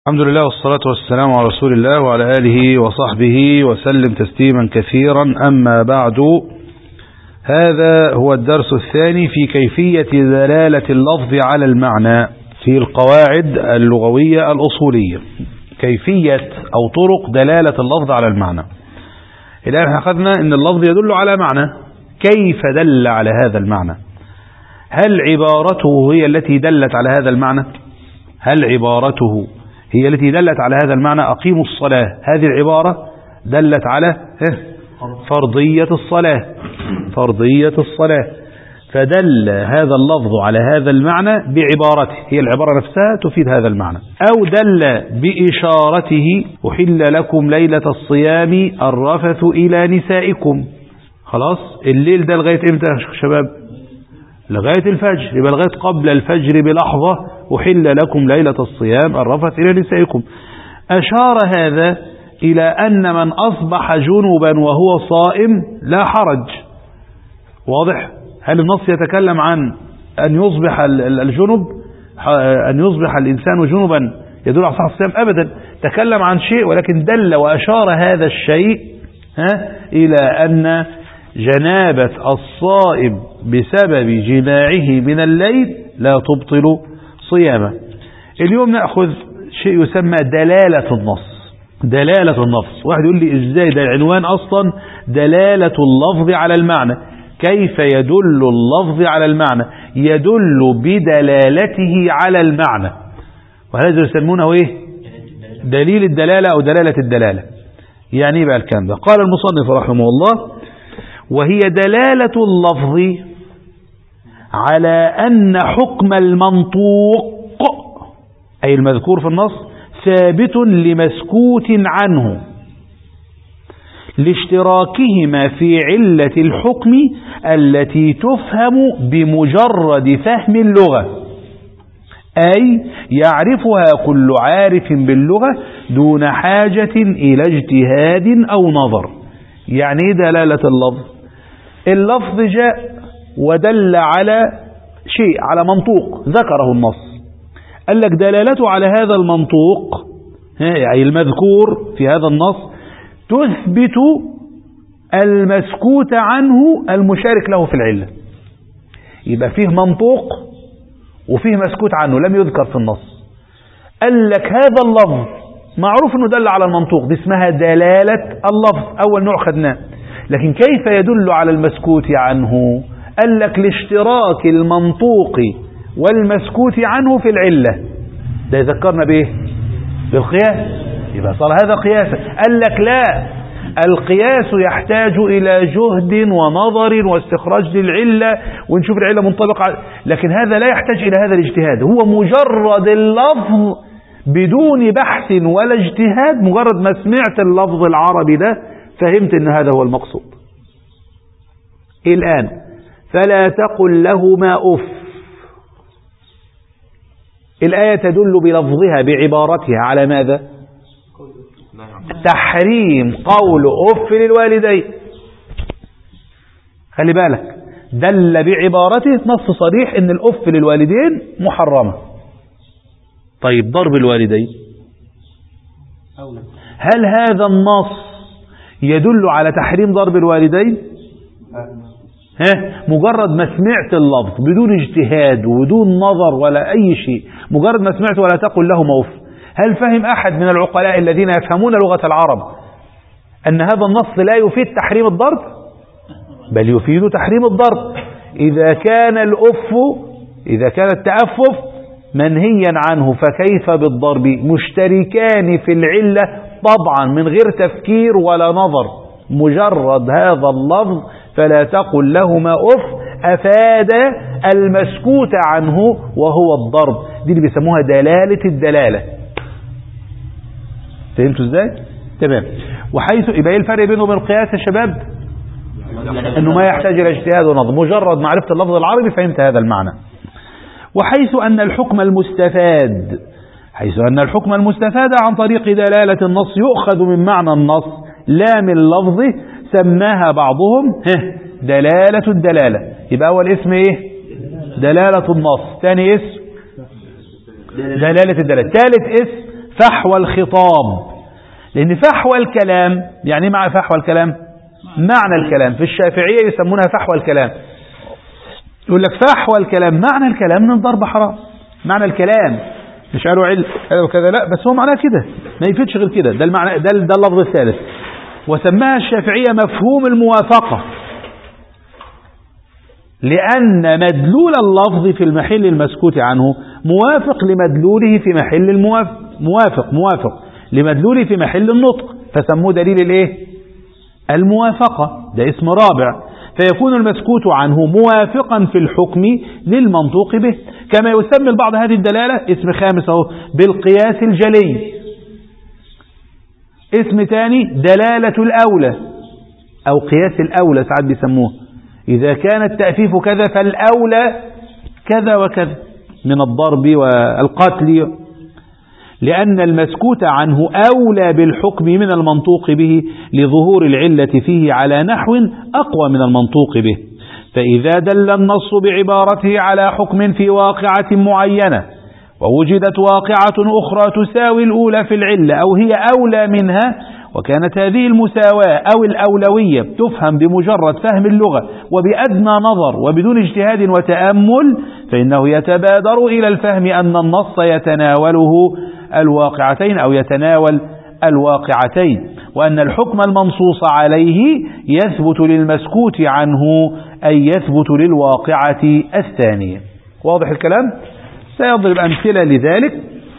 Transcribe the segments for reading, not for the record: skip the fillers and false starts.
الحمد لله والصلاة والسلام على رسول الله وعلى آله وصحبه وسلم تسليما كثيرا. أما بعد، هذا هو الدرس الثاني في كيفية دلالة اللفظ على المعنى في القواعد اللغوية الأصولية، كيفية أو طرق دلالة اللفظ على المعنى. الآن أخذنا أن اللفظ يدل على معنى، كيف دل على هذا المعنى؟ هل عبارته هي التي دلت على هذا المعنى؟ هل عبارته هي التي دلت على هذا المعنى؟ أقيموا الصلاة، هذه العبارة دلت على فرضية الصلاة، فرضية الصلاة، فدل هذا اللفظ على هذا المعنى بعبارته، هي العبارة نفسها تفيد هذا المعنى. أو دل بإشارته أحل لكم ليلة الصيام الرفث إلى نسائكم. خلاص، الليل ده لغاية إمتى يا شباب؟ لغاية الفجر، يبقى لغاية قبل الفجر بلحظة أحل لكم ليلة الصيام الرفث إلى نسائكم. أشار هذا إلى أن من أصبح جنبا وهو صائم لا حرج. واضح؟ هل النص يتكلم عن أن يصبح الجنب، أن يصبح الإنسان جنبا يدل على صحة الصيام؟ أبدا، تكلم عن شيء ولكن دل وأشار هذا الشيء إلى أن جنابة الصائم بسبب جماعه من الليل لا تبطل صيامه. اليوم نأخذ شيء يسمى دلالة النص. دلالة النص، واحد يقول لي ازاي ده العنوان اصلا دلالة اللفظ على المعنى؟ كيف يدل اللفظ على المعنى؟ يدل بدلالته على المعنى، وهذا يسمونه ايه؟ دليل الدلالة او دلالة الدلالة. يعني ايه بقى الكلام ده؟ قال المصنف رحمه الله: وهي دلالة اللفظ على أن حكم المنطوق أي المذكور في النص ثابت لمسكوت عنه لاشتراكهما في علة الحكم التي تفهم بمجرد فهم اللغة، أي يعرفها كل عارف باللغة دون حاجة إلى اجتهاد أو نظر. يعني دلالة اللفظ، اللفظ جاء ودل على شيء، على منطوق ذكره النص، قال لك دلالته على هذا المنطوق يعني المذكور في هذا النص تثبت المسكوت عنه المشارك له في العلة. يبقى فيه منطوق وفيه مسكوت عنه لم يذكر في النص، قال لك هذا اللفظ معروف انه دل على المنطوق، دي اسمها دلالة اللفظ، اول نوع خدناه. لكن كيف يدل على المسكوت عنه؟ قال لك لاشتراك المنطوق والمسكوت عنه في العلة. ده يذكرنا بايه؟ بالقياس، يبقى صار هذا قياسا. قال لك لا، القياس يحتاج الى جهد ونظر واستخراج للعلة ونشوف العلة منطبقة، لكن هذا لا يحتاج الى هذا الاجتهاد، هو مجرد اللفظ بدون بحث ولا اجتهاد، مجرد ما سمعت اللفظ العربي ده فهمت ان هذا هو المقصود. الآن فلا تقل لهما أف، الآية تدل بلفظها بعبارتها على ماذا؟ تحريم قول أف للوالدين. خلي بالك، دل بعبارته نص صريح ان الأف للوالدين محرمة. طيب ضرب الوالدين، هل هذا النص يدل على تحريم ضرب الوالدين؟ مجرد ما سمعت اللفظ بدون اجتهاد وبدون نظر ولا أي شيء، مجرد ما سمعت ولا تقل له موف، هل فهم أحد من العقلاء الذين يفهمون لغة العرب أن هذا النص لا يفيد تحريم الضرب؟ بل يفيد تحريم الضرب. إذا كان التأفف منهيا عنه فكيف بالضرب؟ مشتركان في العلة طبعا من غير تفكير ولا نظر، مجرد هذا اللفظ فلا تقل لهما أف أفاد المسكوت عنه وهو الضرب. دي اللي بيسموها دلالة الدلالة. فهمتوا ازاي؟ تمام. وحيث يبقى ايه الفرق بينه وبين القياس يا شباب؟ انه ما يحتاج الى اجتهاد ونظر، مجرد معرفة اللفظ العربي فهمت هذا المعنى. وحيث أن الحكم المستفاد عن طريق دلالة النص يؤخذ من معنى النص لا من لفظه، سماها بعضهم دلالة الدلالة. يبقى أول اسم ايه؟ دلالة النص. ثاني اسم دلالة الدلالة. ثالث اسم فحوى الخطاب، لأن فحوى الكلام يعني مع فحوى الكلام معنى الكلام، في الشافعية يسمونها فحوى الكلام، يقول لك فحوى الكلام معنى الكلام من الضرب حرام، معنى الكلام مش قالوا علم وكذا، لا بس هو معناه كده، ما يفيدش غير كده، ده المعنى، ده اللفظ الثالث. وسماها الشافعية مفهوم الموافقة، لأن مدلول اللفظ في المحل المسكوت عنه موافق لمدلوله في محل موافق لمدلوله في محل النطق، فسموه دليل الايه؟ الموافقة، ده اسم رابع. فيكون المسكوت عنه موافقا في الحكم للمنطوق به، كما يسمي البعض هذه الدلالة اسم خامس اهو بالقياس الجلي. اسم ثاني دلالة الأولى أو قياس الأولى ساعات بيسموه، إذا كان التأفيف كذا فالأولى كذا وكذا من الضرب والقتل، لأن المسكوت عنه أولى بالحكم من المنطوق به لظهور العلة فيه على نحو أقوى من المنطوق به. فإذا دل النص بعبارته على حكم في واقعة معينة ووجدت واقعة أخرى تساوي الأولى في العلة أو هي أولى منها، وكانت هذه المساواة أو الأولوية تفهم بمجرد فهم اللغة وبأدنى نظر وبدون اجتهاد وتأمل، فإنه يتبادر إلى الفهم أن النص يتناوله الواقعتين أو يتناول الواقعتين، وأن الحكم المنصوص عليه يثبت للمسكوت عنه أي يثبت للواقعة الثانية. واضح الكلام؟ سيضرب أمثلة لذلك.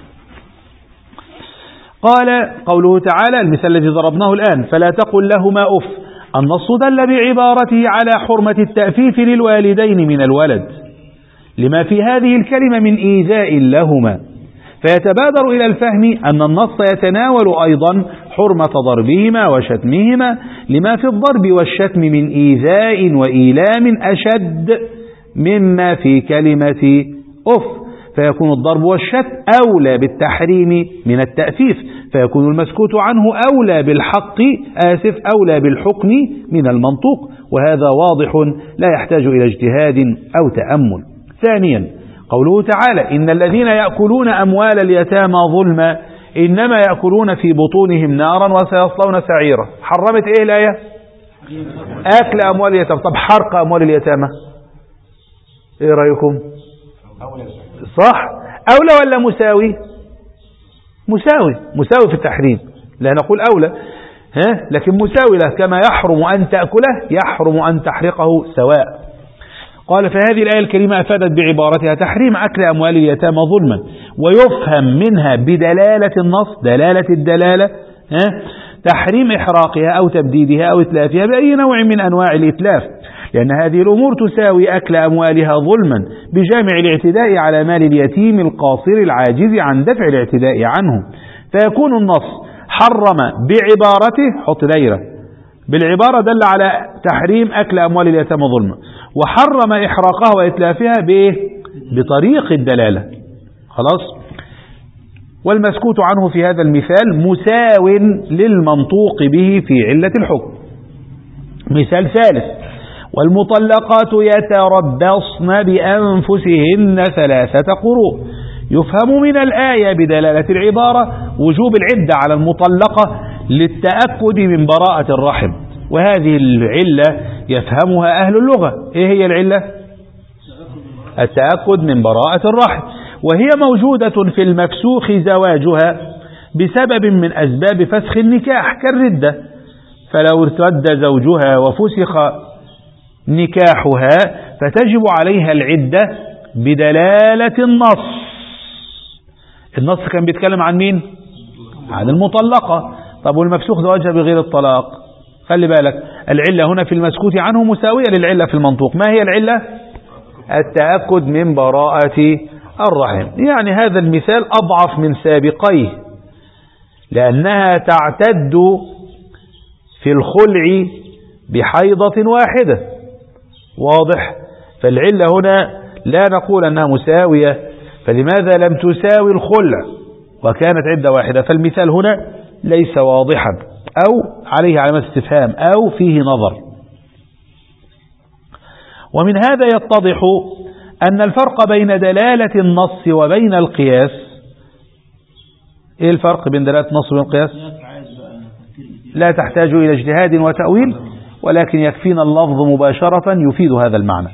قال قوله تعالى المثال الذي ضربناه الآن: فلا تقل لهما أف. النص دل بعبارته على حرمة التأفيف للوالدين من الولد لما في هذه الكلمة من إيذاء لهما، فيتبادر إلى الفهم أن النص يتناول أيضا حرمة ضربهما وشتمهما لما في الضرب والشتم من إيذاء وإيلام أشد مما في كلمة أف، فيكون الضرب والشتم أولى بالتحريم من التأفيف، فيكون المسكوت عنه أولى أولى بالحكم من المنطوق، وهذا واضح لا يحتاج إلى اجتهاد أو تأمل. ثانيا قوله تعالى: إن الذين يأكلون أموال اليتامى ظلما إنما يأكلون في بطونهم نارا وسيصلون سعيرا. حرمت إيه الآية؟ أكل أموال اليتامى. طب حرق أموال اليتامى إيه رأيكم؟ صح؟ أولى ولا مساوي؟ مساوي في التحريم، لا نقول أولى لكن مساوي له، كما يحرم أن تأكله يحرم أن تحرقه سواء. قال: فهذه الآية الكريمة أفادت بعبارتها تحريم أكل أموال اليتامى ظلما، ويفهم منها بدلالة النص دلالة الدلالة تحريم إحراقها أو تبديدها أو إتلافها بأي نوع من أنواع الإتلاف، لأن هذه الأمور تساوي أكل أموالها ظلما بجامع الاعتداء على مال اليتيم القاصر العاجز عن دفع الاعتداء عنه، فيكون النص حرم بعبارته، حط دايرة، بالعبارة دل على تحريم أكل أموال اليتامى ظلما، وحرم إحراقها وإتلافها بطريق الدلالة. خلاص؟ والمسكوت عنه في هذا المثال مساو للمنطوق به في علة الحكم. مثال ثالث: والمطلقات يتربصن بأنفسهن 3 قروء. يفهم من الآية بدلالة العبارة وجوب العدة على المطلقة للتأكد من براءة الرحم، وهذه العلة يفهمها أهل اللغة. إيه هي العلة؟ التأكد من براءة الرحم، وهي موجودة في المفسوخ زواجها بسبب من أسباب فسخ النكاح كالردة، فلو ارتد زوجها وفسخ نكاحها فتجب عليها العدة بدلالة النص. النص كان بيتكلم عن مين؟ عن المطلقة. طب والمفسوخ زواجها بغير الطلاق؟ خلي بالك، العلة هنا في المسكوت عنه مساوية للعلة في المنطوق. ما هي العلة؟ التأكد من براءة الرحم. يعني هذا المثال أضعف من سابقيه، لأنها تعتد في الخلع بحيضة واحدة. واضح؟ فالعلة هنا لا نقول أنها مساوية، فلماذا لم تساوي الخلع وكانت عدة واحدة؟ فالمثال هنا ليس واضحا أو عليه علامة استفهام أو فيه نظر. ومن هذا يتضح أن الفرق بين دلالة النص وبين القياس إيه الفرق بين دلالة النص والقياس؟ لا تحتاج إلى اجتهاد وتأويل، ولكن يكفينا اللفظ مباشرة يفيد هذا المعنى.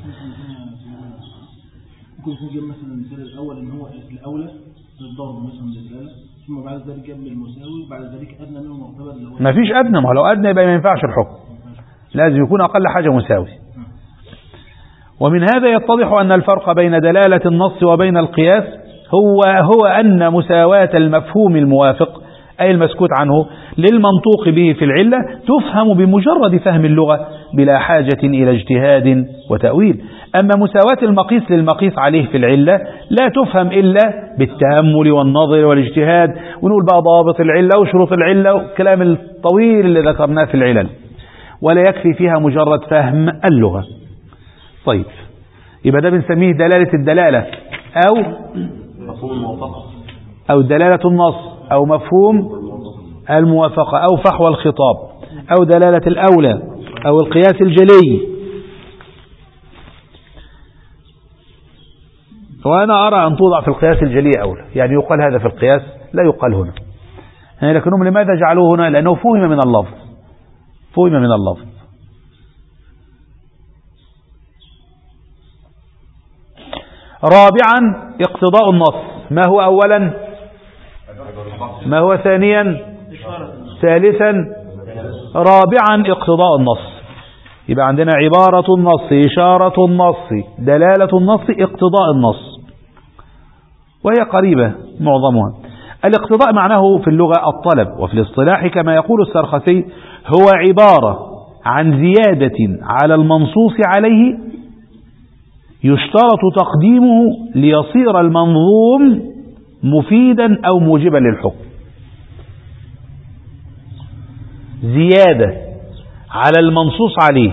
ممكن نجيب مثلا المثال الأول إن هو الأولى للضرب مثلا بالدلالة، ثم بعد ذلك جاب المساوي، وبعد ذلك أدنى منه معتبر اللي هو ما فيش أدنى، ما لو أدنى يبقى ما ينفعش الحكم، لازم يكون أقل حاجة مساوي. ومن هذا يتضح أن الفرق بين دلالة النص وبين القياس هو أن مساواة المفهوم الموافق أي المسكوت عنه للمنطوق به في العلة تفهم بمجرد فهم اللغة بلا حاجة إلى اجتهاد وتأويل. أما مساواة المقيس للمقيس عليه في العلة لا تفهم إلا بالتأمل والنظر والاجتهاد، ونقول بقى ضوابط العلة وشروط العلة والكلام الطويل اللي ذكرناه في العلل، ولا يكفي فيها مجرد فهم اللغة. طيب، يبقى ده بنسميه دلالة الدلالة أو دلالة النص أو مفهوم الموافقة أو فحوى الخطاب أو دلالة الأولى أو القياس الجلي. وأنا أرى أن توضع في القياس الجلي أولى، يعني يقال هذا في القياس لا يقال هنا، يعني لكنهم لماذا جعلوه هنا؟ لأنه فهم من اللفظ، فهم من اللفظ. رابعا اقتضاء النص. ما هو أولا؟ ما هو ثانيا؟ ثالثا؟ رابعا اقتضاء النص. يبقى عندنا عبارة النص، إشارة النص، دلالة النص، اقتضاء النص، وهي قريبة معظمها. الاقتضاء معناه في اللغة الطلب، وفي الاصطلاح كما يقول السرخسي هو عبارة عن زيادة على المنصوص عليه يشترط تقديمه ليصير المنظوم مفيدا أو موجبا للحكم. زيادة على المنصوص عليه،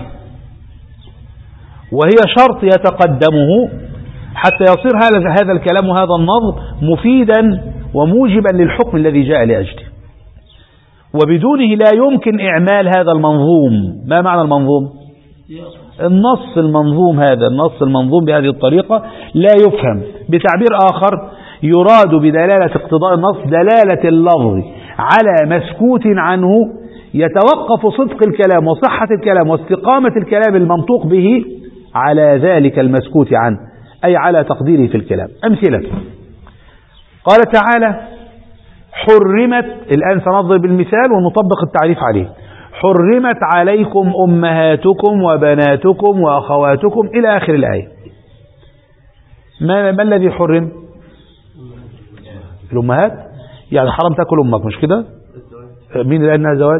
وهي شرط يتقدمه حتى يصير هذا الكلام وهذا النظم مفيدا وموجبا للحكم الذي جاء لأجله، وبدونه لا يمكن إعمال هذا المنظوم. ما معنى المنظوم؟ النص المنظوم، هذا النص المنظوم بهذه الطريقة لا يفهم. بتعبير آخر يراد بدلالة اقتضاء النص دلالة اللفظ على مسكوت عنه يتوقف صدق الكلام وصحة الكلام واستقامة الكلام المنطوق به على ذلك المسكوت عنه، أي على تقديره في الكلام. أمثلة: قال تعالى: حرمت، الآن سنضرب المثال ونطبق التعريف عليه. حرمت عليكم أمهاتكم وبناتكم وأخواتكم إلى آخر الآية. ما الذي حرم؟ الأمهات، يعني حرام تأكل أمك، مش كده؟ مين اللي قال إنها زواج؟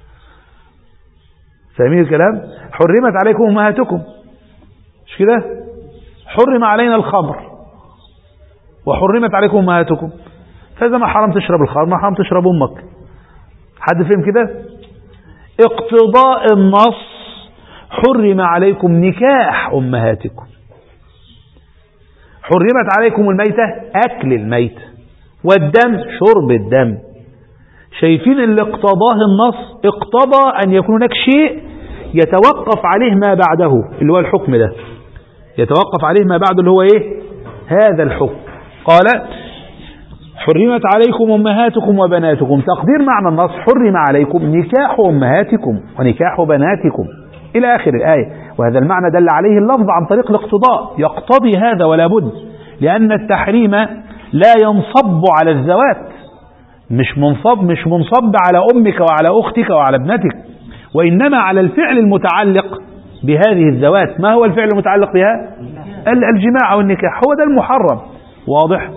فاهمين الكلام؟ حرمت عليكم أمهاتكم، مش كده؟ حرم علينا الخمر وحرمت عليكم أمهاتكم، فإذا ما حرام تشرب الخمر ما حرام تشرب أمك. حد فهم كده؟ اقتضاء النص: حرم عليكم نكاح أمهاتكم، حرمت عليكم الميتة، أكل الميتة، والدم، شرب الدم. شايفين اللي اقتضاه النص؟ اقتضى أن يكون هناك شيء يتوقف عليه ما بعده، اللي هو الحكم ده يتوقف عليه ما بعده، اللي هو ايه؟ هذا الحكم. قال: حرمت عليكم أمهاتكم وبناتكم. تقدير معنى النص: حرم عليكم نكاح أمهاتكم ونكاح بناتكم إلى آخر الآية. وهذا المعنى دل عليه اللفظ عن طريق الاقتضاء، يقتضي هذا ولا بد، لأن التحريم لا ينصب على الذوات، مش منصب على أمك وعلى أختك وعلى ابنتك، وإنما على الفعل المتعلق بهذه الذوات. ما هو الفعل المتعلق بها؟ الجماع والنكاح، هو ده المحرم. واضح؟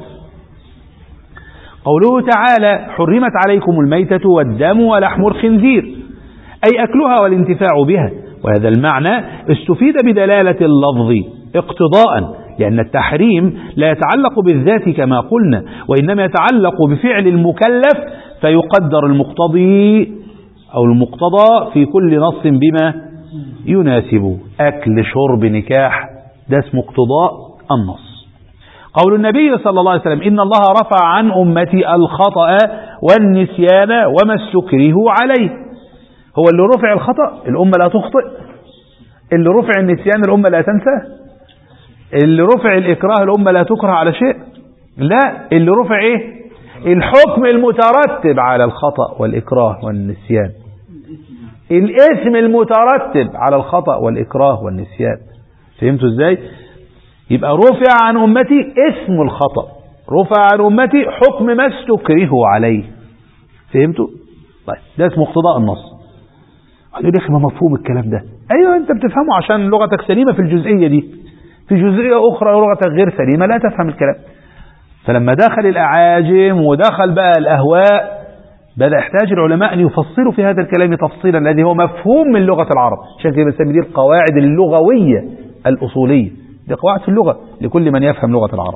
قوله تعالى: حرمت عليكم الميتة والدم ولحم الخنزير، أي أكلها والانتفاع بها. وهذا المعنى استفيد بدلالة اللفظ اقتضاء، لأن التحريم لا يتعلق بالذات كما قلنا، وإنما يتعلق بفعل المكلف، فيقدر المقتضي أو المقتضى في كل نص بما يناسبه. أكل، شرب، نكاح، ده اسمه اقتضاء النص. قول النبي صلى الله عليه وسلم: إن الله رفع عن أمتي الخطأ والنسيان وما استكرهوا عليه. هو اللي رفع الخطأ الأمة لا تخطئ، اللي رفع النسيان الأمة لا تنسى، اللي رفع الإكراه الأمة لا تكره على شيء، لا، اللي رفع إيه؟ الحكم المترتب على الخطأ والإكراه والنسيان، الاسم المترتب على الخطأ والإكراه والنسيان. فهمتوا ازاي؟ يبقى رفع عن أمتي اسم الخطأ، رفع عن أمتي حكم ما استكرهوا عليه. فهمتوا؟ طيب ده اسمه اقتضاء النص. يقول لك ما مفهوم الكلام ده؟ ايوه انت بتفهمه عشان لغتك سليمة في الجزئية دي، في جزئية أخرى لغتك غير سليمة لا تفهم الكلام. فلما دخل الأعاجم ودخل بقى الأهواء بدأ يحتاج العلماء أن يفصلوا في هذا الكلام تفصيلا الذي هو مفهوم من لغة العرب. عشان كده بنسمي دي القواعد اللغوية الأصولية، دي قواعد في اللغة لكل من يفهم لغة العرب.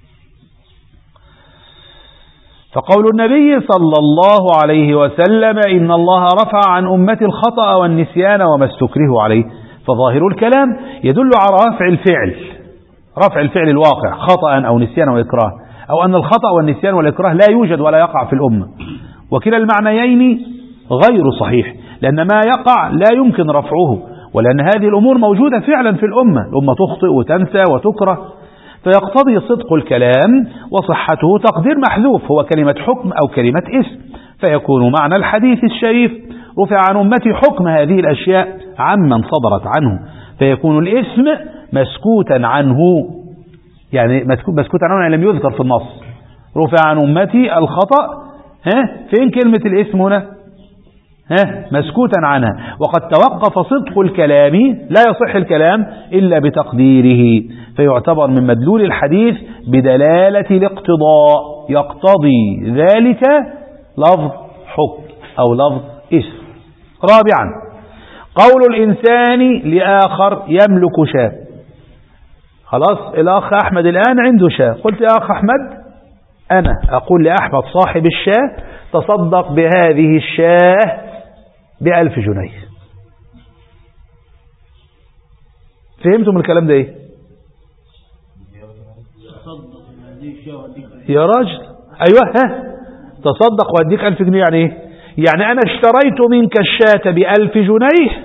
فقول النبي صلى الله عليه وسلم إن الله رفع عن أمتي الخطأ والنسيان وما استكرهوا عليه، فظاهر الكلام يدل على رفع الفعل الواقع خطأ أو نسيان وإكراه، أو أن الخطأ والنسيان والإكراه لا يوجد ولا يقع في الأمة. وكلا المعنيين غير صحيح، لأن ما يقع لا يمكن رفعه، ولأن هذه الأمور موجودة فعلا في الأمة تخطئ وتنسى وتكره، فيقتضي صدق الكلام وصحته تقدير محذوف هو كلمة حكم أو كلمة اسم، فيكون معنى الحديث الشريف رفع عن أمتي حكم هذه الأشياء عمن صدرت عنه، فيكون الاسم مسكوتا عنه، يعني مسكوتا عنه يعني لم يذكر في النص. رفع عن أمتي الخطأ، فين كلمة الاسم هنا؟ مسكوتا عنها. وقد توقف صدق الكلام، لا يصح الكلام إلا بتقديره، فيعتبر من مدلول الحديث بدلالة الاقتضاء، يقتضي ذلك لفظ حكم أو لفظ اسم. رابعا قول الإنسان لآخر يملك شاة. خلاص الأخ أحمد الآن عنده شاة، قلت يا أخ أحمد أنا أقول لأحمد صاحب الشاة تصدق بهذه الشاة ب1000 جنيه. فهمتم الكلام ده ايه؟ يا راجل ايوه تصدق واديك 1000 جنيه يعني ايه؟ يعني انا اشتريت منك الشاة ب1000 جنيه،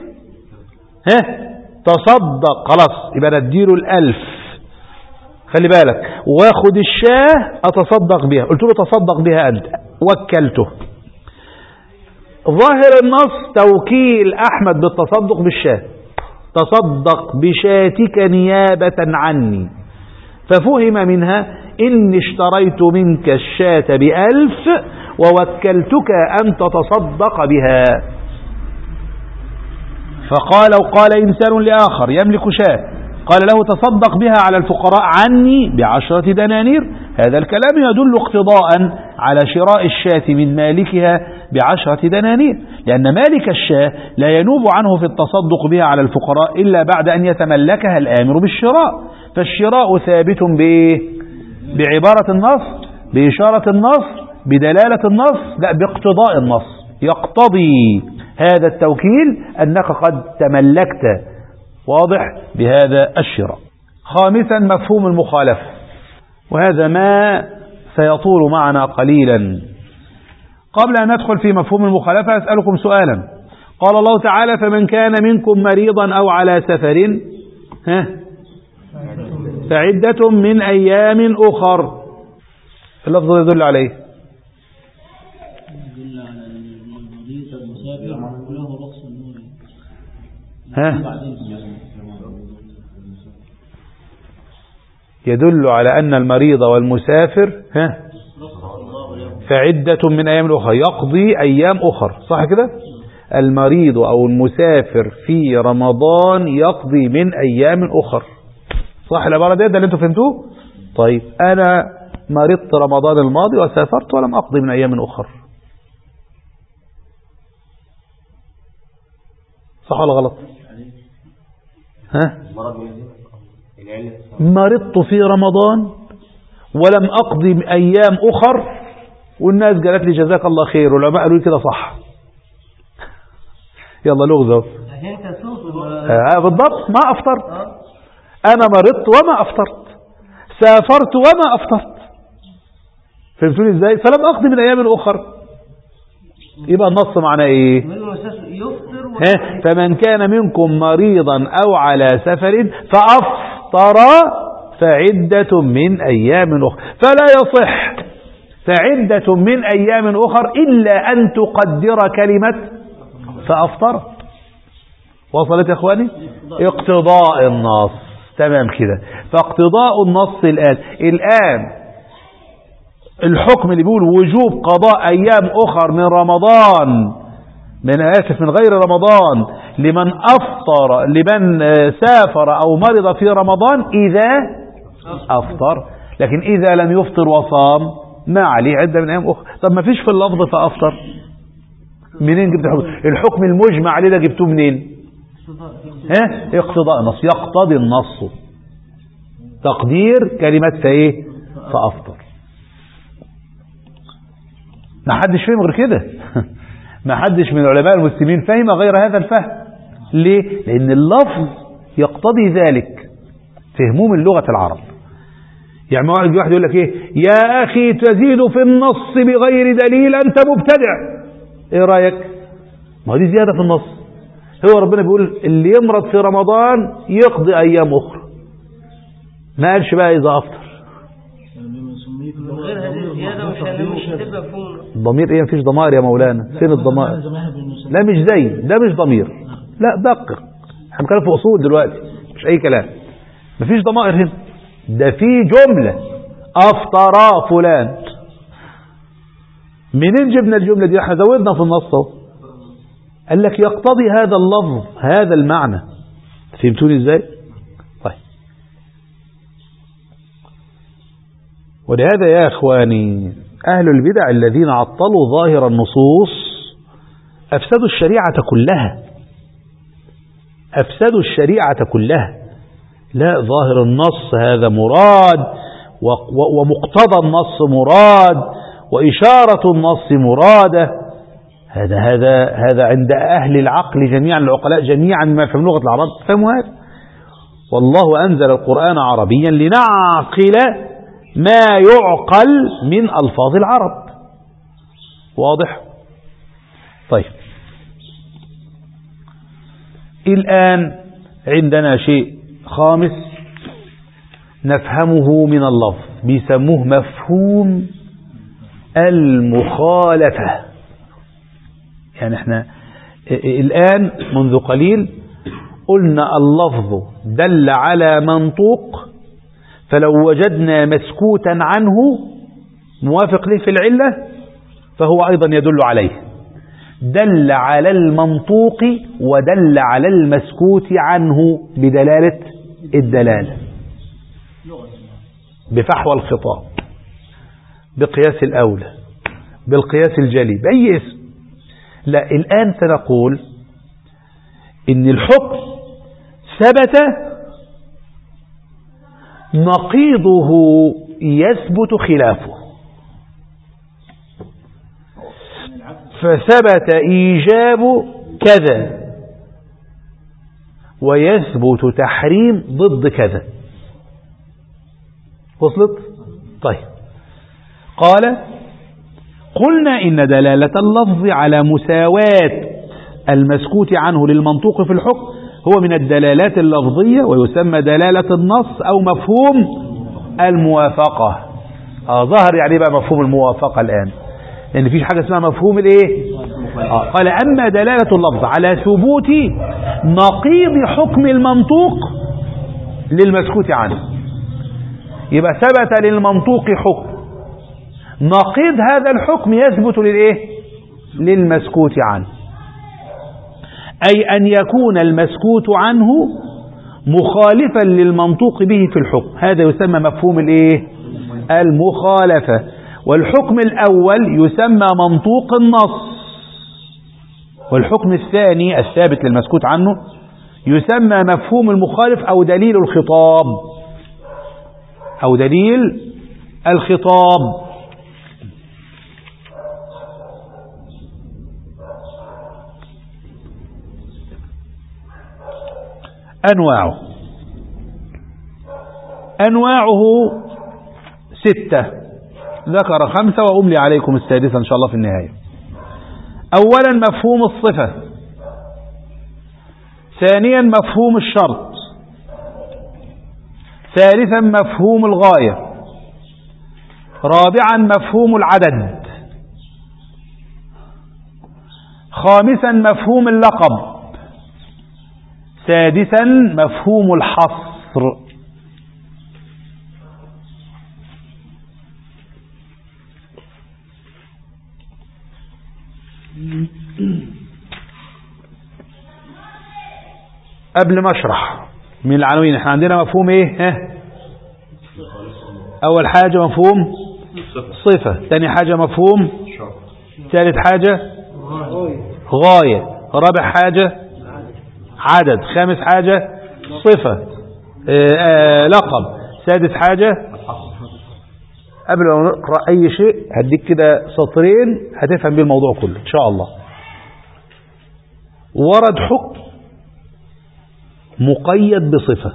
تصدق خلاص يبقى نديله 1000، خلي بالك، واخد الشاة اتصدق بها، قلت له تصدق بها انت، وكلته. ظاهر النص توكيل أحمد بالتصدق بالشاة، تصدق بشاتك نيابة عني، ففهم منها إني اشتريت منك الشاة ب1000 ووكلتك أن تتصدق بها. وقال إنسان لآخر يملك شاة، قال له تصدق بها على الفقراء عني ب10 دنانير. هذا الكلام يدل اقتضاء على شراء الشاة من مالكها ب10 دنانير، لأن مالك الشاة لا ينوب عنه في التصدق بها على الفقراء إلا بعد أن يتملكها الآمر بالشراء، فالشراء ثابت بعبارة النص، بإشارة النص، بدلالة النص، لا باقتضاء النص. يقتضي هذا التوكيل أنك قد تملكت، واضح، بهذا الشراء. خامسا مفهوم المخالفة، وهذا ما سيطول معنا قليلا. قبل أن ندخل في مفهوم المخالفة أسألكم سؤالا. قال الله تعالى فمن كان منكم مريضا أو على سفر فعدة من أيام أخر، اللفظ يدل عليه يدل على أن المريض والمسافر فعدة من أيام أخرى، يقضي أيام أخر، صح كده؟ المريض أو المسافر في رمضان يقضي من أيام أخر، صح العبارة ده اللي انتوا فهمتوه؟ طيب أنا مرضت رمضان الماضي وسافرت ولم أقضي من أيام أخر، صح ولا غلط؟ مرضت في رمضان ولم أقضي أيام أخر، والناس قالت لي جزاك الله خير، والعلماء قالوا لي كده صح. يلا لغزه بالضبط، ما أفطرت، أنا مرضت وما أفطرت، سافرت وما أفطرت، فهمتوني إزاي؟ فلم أقضي من أيام أخر، يبقى النص معناه إيه؟ فمن كان منكم مريضا أو على سفر فأفطر فعدة من أيام أخرى، فلا يصح فعدة من أيام أخر إلا أن تقدر كلمة فأفطر. وصلت يا إخواني؟ اقتضاء النص. تمام كده. فاقتضاء النص الآن الحكم اللي بيقول وجوب قضاء أيام أخر من رمضان، من غير رمضان، لمن أفطر، لمن سافر أو مرض في رمضان إذا أفطر. لكن إذا لم يفطر وصام ما عليه عدة من أيام أخرى. طب ما فيش في اللفظ فأفطر، منين جبت الحكم المجمع عليه ده؟ جبتوه منين؟ اقتضاء النص. يقتضي النص تقدير كلمة فايه فأفطر. ما حدش فهم غير كده. ما حدش من علماء المسلمين فهم غير هذا الفهم. ليه؟ لأن اللفظ يقتضي ذلك، فهموه من لغة العرب. يعني واحد يقول لك ايه؟ يا أخي تزيد في النص بغير دليل أنت مبتدع. ايه رأيك؟ ما دي زيادة في النص. هو ربنا بيقول اللي يمرض في رمضان يقضي أيام أخرى، ما قالش بقى إذا أفطر. غير هذه الزيادة مش هتبقى مفهوم. ضمير ايه؟ مفيش ضمائر يا مولانا. فين الضمائر؟ لا مش زي ده، مش ضمير. لا دقق، احنا بنتكلم في أصول دلوقتي، مش أي كلام. مفيش ضمائر هنا، ده في جملة أفطر فلان. منين جبنا الجملة دي؟ احنا زودنا في النص اهو. قال لك يقتضي هذا اللفظ هذا المعنى. فهمتوني ازاي؟ طيب، ولهذا يا اخواني اهل البدع الذين عطلوا ظاهر النصوص افسدوا الشريعة كلها. افسدوا الشريعة كلها. لا، ظاهر النص هذا مراد، ومقتضى النص مراد، وإشارة النص مرادة. هذا عند أهل العقل جميعا، العقلاء جميعا ما يفهم لغة العرب فهموا هذا. والله أنزل القرآن عربيا لنعقل ما يعقل من ألفاظ العرب. واضح؟ طيب، الآن عندنا شيء خامس نفهمه من اللفظ، بيسموه مفهوم المخالفة. يعني احنا الآن منذ قليل قلنا اللفظ دل على منطوق، فلو وجدنا مسكوتا عنه موافق له في العلة فهو أيضا يدل عليه. دل على المنطوق ودل على المسكوت عنه بدلالة الدلالة، بفحوى الخطاب، بقياس الأولى، بالقياس الجلي، بأي اسم. لا، الآن سنقول إن الحكم ثبت نقيضه يثبت خلافه، فثبت إيجاب كذا ويثبت تحريم ضد كذا. وصلت؟ طيب، قال قلنا إن دلالة اللفظ على مساواة المسكوت عنه للمنطوق في الحكم هو من الدلالات اللفظية، ويسمى دلالة النص أو مفهوم الموافقة. ظهر يعني بقى مفهوم الموافقة الآن، لأن فيش حاجة اسمها مفهوم الايه. قال أما دلالة اللفظ على ثبوت نقيض حكم المنطوق للمسكوت عنه، يبقى ثبت للمنطوق حكم، نقيض هذا الحكم يثبت للايه؟ للمسكوت عنه، أي أن يكون المسكوت عنه مخالفا للمنطوق به في الحكم. هذا يسمى مفهوم الايه؟ المخالفة. والحكم الأول يسمى منطوق النص، والحكم الثاني الثابت للمسكوت عنه يسمى مفهوم المخالف أو دليل الخطاب، أو دليل الخطاب. أنواعه 6، ذكر 5 وأملي عليكم السادسة إن شاء الله في النهاية. أولا مفهوم الصفة، ثانيا مفهوم الشرط، ثالثا مفهوم الغاية، رابعا مفهوم العدد. خامسا مفهوم اللقب. سادسا مفهوم الحصر. قبل ما اشرح من العناوين، احنا عندنا مفهوم ايه؟ اول حاجة مفهوم صفة، ثاني حاجة مفهوم، ثالث حاجة غاية، رابع حاجة عدد، خامس حاجة صفة لقب، سادس حاجة. قبل ما نقرأ أي شيء هديك كده سطرين هتفهم بيه الموضوع كله إن شاء الله. ورد حكم مقيد بصفة،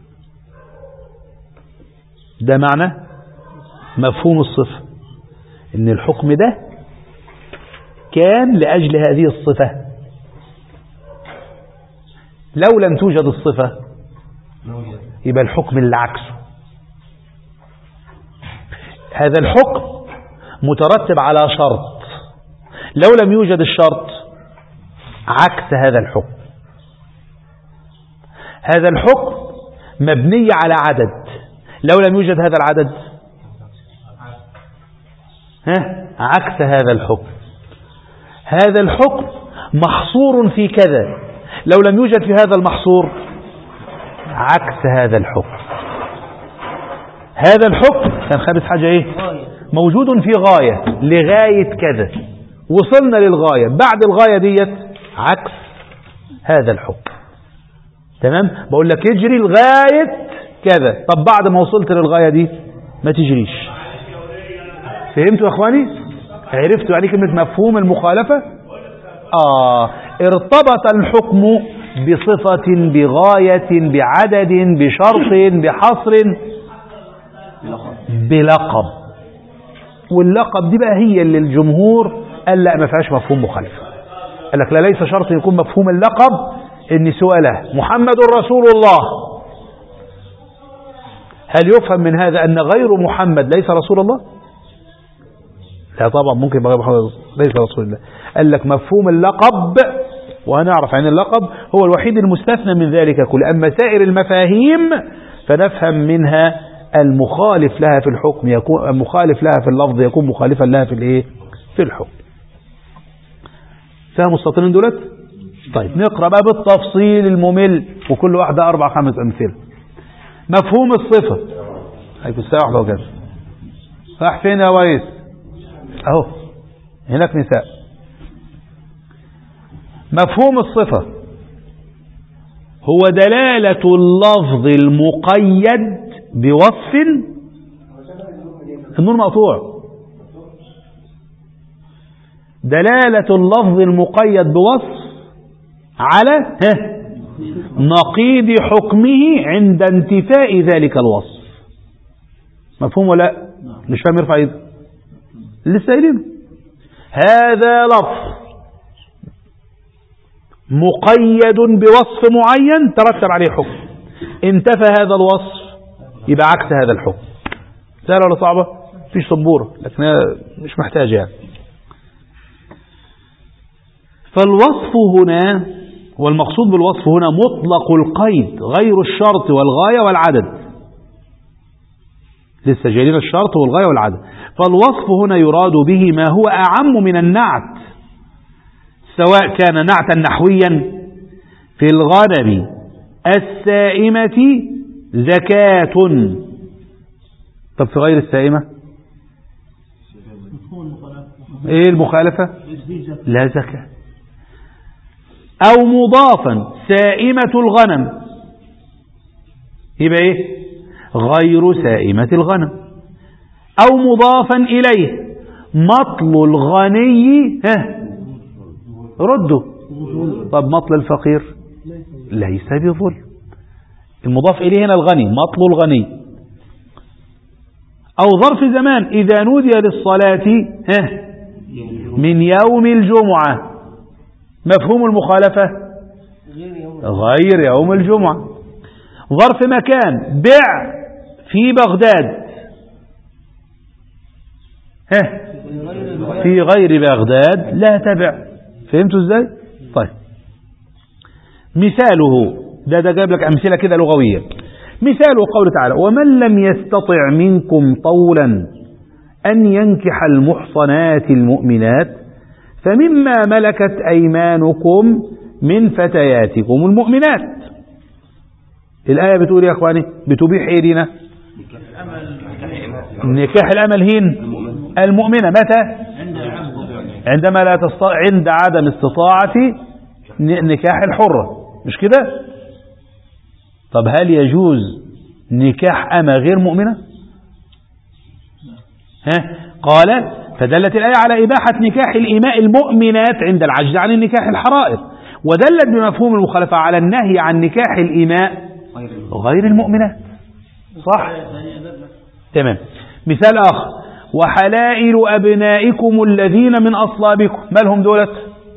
ده معنى مفهوم الصفة، إن الحكم ده كان لأجل هذه الصفة. لو لم توجد الصفة يبقى الحكم اللي عكسه. هذا الحكم مترتب على شرط، لو لم يوجد الشرط عكس هذا الحكم. هذا الحكم مبني على عدد، لو لم يوجد هذا العدد عكس هذا الحكم. هذا الحكم محصور في كذا، لو لم يوجد في هذا المحصور عكس هذا الحكم. هذا الحكم كان خامس حاجة ايه؟ موجود في غاية، لغاية كذا، وصلنا للغاية، بعد الغاية ديت عكس هذا الحكم. تمام؟ بقول لك اجري لغاية كذا، طب بعد ما وصلت للغاية دي ما تجريش. فهمتوا يا اخواني؟ عرفتوا يعني كلمة مفهوم المخالفة؟ ارتبط الحكم بصفة، بغاية، بعدد، بشرط، بحصر، بلقب. واللقب دي بقى هي اللي الجمهور قال لا ما فيهاش مفهوم مخالفة. قال لك لا، ليس شرط يكون مفهوم اللقب ان سؤاله محمد رسول الله، هل يفهم من هذا ان غير محمد ليس رسول الله؟ لا طبعا، ممكن يبقى محمد ليس رسول الله. قال لك مفهوم اللقب، وهنعرف عن اللقب هو الوحيد المستثنى من ذلك كل، أما سائر المفاهيم فنفهم منها المخالف لها في الحكم يكون مخالف لها في اللفظ، يكون مخالفا لها في الايه؟ في الحكم. فهموا السطرين دولت؟ طيب نقرأ بقى بالتفصيل الممل، وكل واحدة 4-5 أمثلة. مفهوم الصفة، هيكون الساعة 1 وكذا. راح فين يا ويس؟ اهو هناك نساء. مفهوم الصفة هو دلالة اللفظ المقيد بوصف. النور مقطوع. دلالة اللفظ المقيد بوصف على نقيض حكمه عند انتفاء ذلك الوصف. مفهوم ولا مش فاهم؟ يرفع ايده. لسه قايلين هذا لفظ مقيد بوصف معين ترتب عليه حكم، انتفى هذا الوصف يبقى عكس هذا الحكم. سهلة ولا صعبة؟ فيش سبورة، لكن مش محتاج يعني. فالوصف هنا، والمقصود بالوصف هنا مطلق القيد غير الشرط والغاية والعدد. لسه جايين الشرط والغاية والعدد. فالوصف هنا يراد به ما هو أعم من النعت، سواء كان نعتا نحويا في الغنم السائمة زكاة. طب في غير السائمة ايه المخالفة؟ لا زكاة. او مضافا سائمة الغنم يبقى ايه؟ غير سائمة الغنم. او مضافا اليه مطل الغني رده. طب مطل الفقير ليس بظلم. المضاف اليه هنا الغني، مطل الغني. او ظرف زمان اذا نودي للصلاة من يوم الجمعة. مفهوم المخالفة غير يوم الجمعة. ظرف مكان بع في بغداد في غير بغداد لا تبع. فهمتوا ازاي؟ طيب مثاله ده جاب لك أمثلة كده لغوية. مثاله قوله تعالى ومن لم يستطع منكم طولا أن ينكح المحصنات المؤمنات فمما ملكت أيمانكم من فتياتكم المؤمنات. الآية بتقول يا أخواني بتبيح إيه دينا؟ نكاح الأمل هين المؤمنة متى؟ عندما لا تستطيع، عند عدم استطاعة نكاح الحرة، مش كده؟ طب هل يجوز نكاح أمة غير مؤمنة؟ قال فدلت الآية على إباحة نكاح الإماء المؤمنات عند العجز عن النكاح الحرائر، ودلت بمفهوم المخالفة على النهي عن نكاح الإماء غير المؤمنات. صح؟ تمام. مثال آخر وحلائل أبنائكم الذين من أصلابكم، ما لهم دولت؟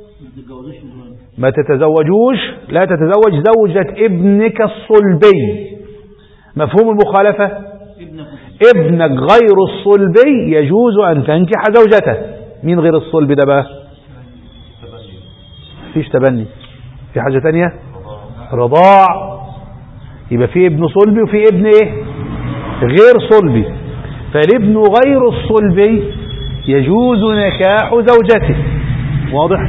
ما تتزوجوش، لا تتزوج زوجة ابنك الصلبي. مفهوم المخالفة ابنك غير الصلبي يجوز أن تنكح زوجته. مين غير الصلبي ده بقى؟ فيش تبني، في حاجة تانية رضاع. يبقى في ابن صلبي وفي ابن ايه غير صلبي. فالابن غير الصلبي يجوز نكاح زوجته. واضح؟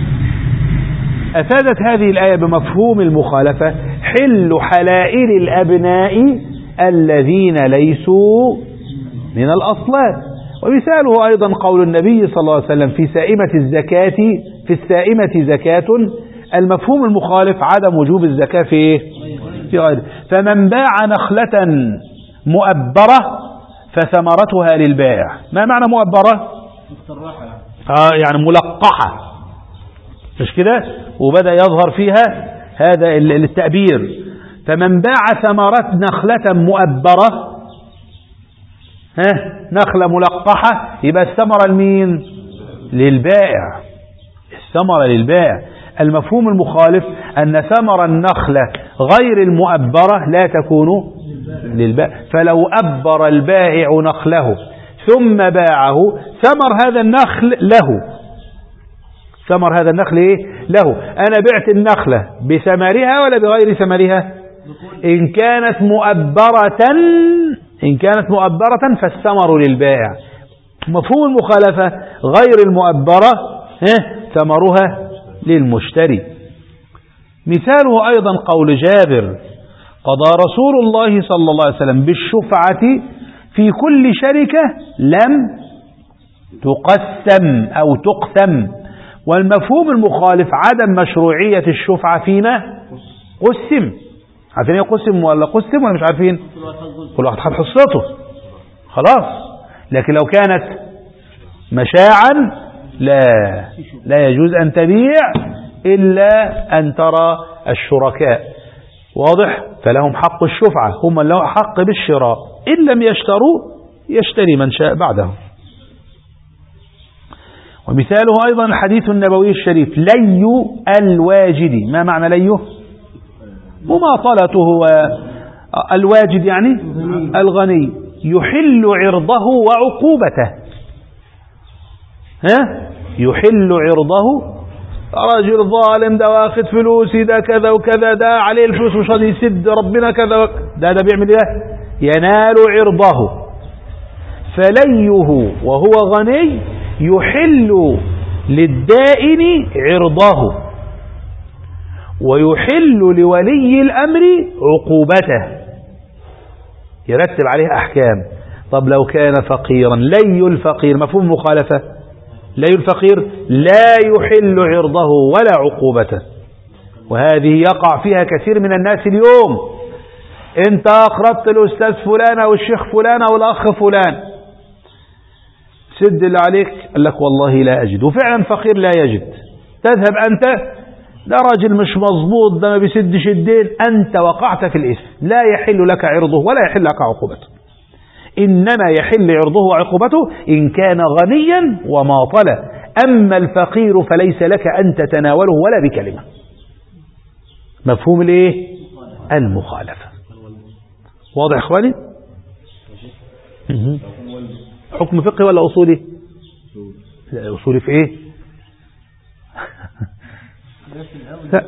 أفادت هذه الآية بمفهوم المخالفة حل حلائل الأبناء الذين ليسوا من الأصلاب. ومثاله أيضا قول النبي صلى الله عليه وسلم في سائمة الزكاة في السائمة زكاة. المفهوم المخالف عدم وجوب الزكاة في غيره. فمن باع نخلة مؤبرة فثمرتها للبائع. ما معنى مؤبرة؟ يعني ملقحة، مش كده؟ وبدأ يظهر فيها هذا التأبير. فمن باع ثمرة نخلة مؤبرة نخلة ملقحة يبقى الثمرة لمين؟ للبائع. الثمرة للبائع. المفهوم المخالف أن ثمر النخلة غير المؤبرة لا تكون للبائع. فلو أبر البائع نخله ثم باعه ثمر هذا النخل له. ثمر هذا النخل إيه؟ له. أنا بعت النخلة بثمرها ولا بغير ثمرها؟ إن كانت مؤبرة فالثمر للبائع. مفهوم المخالفة غير المؤبرة ثمرها للمشتري. مثاله أيضا قول جابر قضى رسول الله صلى الله عليه وسلم بالشفعة في كل شركة لم تقسم أو تقسم. والمفهوم المخالف عدم مشروعية الشفعة فيما قسم. عارفين يقسم ولا قسم ولا مش عارفين؟ كل واحد خد حصته خلاص. لكن لو كانت مشاعا لا يجوز أن تبيع إلا أن ترى الشركاء. واضح؟ فلهم حق الشفعة، هم من له حق بالشراء. إن لم يشتروا يشتري من شاء بعده. ومثاله أيضا الحديث النبوي الشريف لي الواجد. ما معنى ليه؟ مماطلته. الواجد يعني الغني يحل عرضه وعقوبته. يحل عرضه. رجل ظالم ده واخد فلوسي ده كذا وكذا ده عليه الفلوس مش راضي يسد ربنا كذا ده بيعمل ايه؟ ينال عرضه. فليه وهو غني يحل للدائن عرضه ويحل لولي الأمر عقوبته، يرتب عليه أحكام. طب لو كان فقيرا لي الفقير، مفهوم مخالفة لي الفقير لا يحل عرضه ولا عقوبته. وهذه يقع فيها كثير من الناس اليوم. انت أقرضت الأستاذ فلان أو الشيخ فلان أو الأخ فلان سد اللي عليك، قال لك والله لا أجد، وفعلا فقير لا يجد. تذهب أنت ده راجل مش مظبوط ده ما بيسدش الدين، أنت وقعت في الإثم. لا يحل لك عرضه ولا يحل لك عقوبته. إنما يحل عرضه وعقوبته إن كان غنيا وماطلا. أما الفقير فليس لك أن تتناوله ولا بكلمة. مفهوم الايه؟ المخالفة. واضح اخواني؟ حكم فقهي ولا أصولي؟ لا أصولي في إيه؟ لا.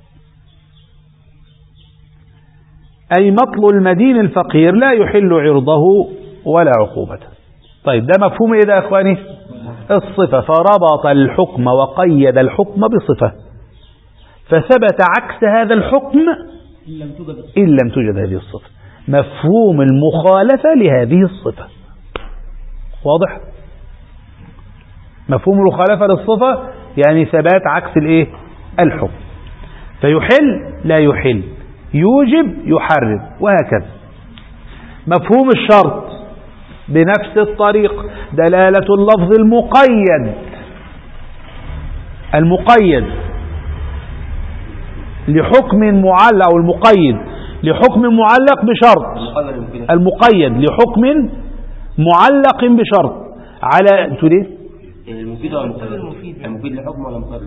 أي مطل المدين الفقير لا يحل عرضه ولا عقوبته. طيب ده مفهوم إيه ده يا أخواني؟ الصفة، فربط الحكم وقيد الحكم بصفة فثبت عكس هذا الحكم إن لم توجد هذه الصفة. مفهوم المخالفة لهذه الصفة واضح؟ مفهوم المخالفة للصفة يعني ثبات عكس الايه؟ الحكم. فيحل لا يحل، يوجب يحرم، وهكذا. مفهوم الشرط بنفس الطريق، دلالة اللفظ المقيد لحكم معلق، أو المقيد لحكم معلق بشرط، المقيد لحكم معلق بشرط على تريد المفيد ولا المفيد؟ المفيد لحكم ولا مقيد؟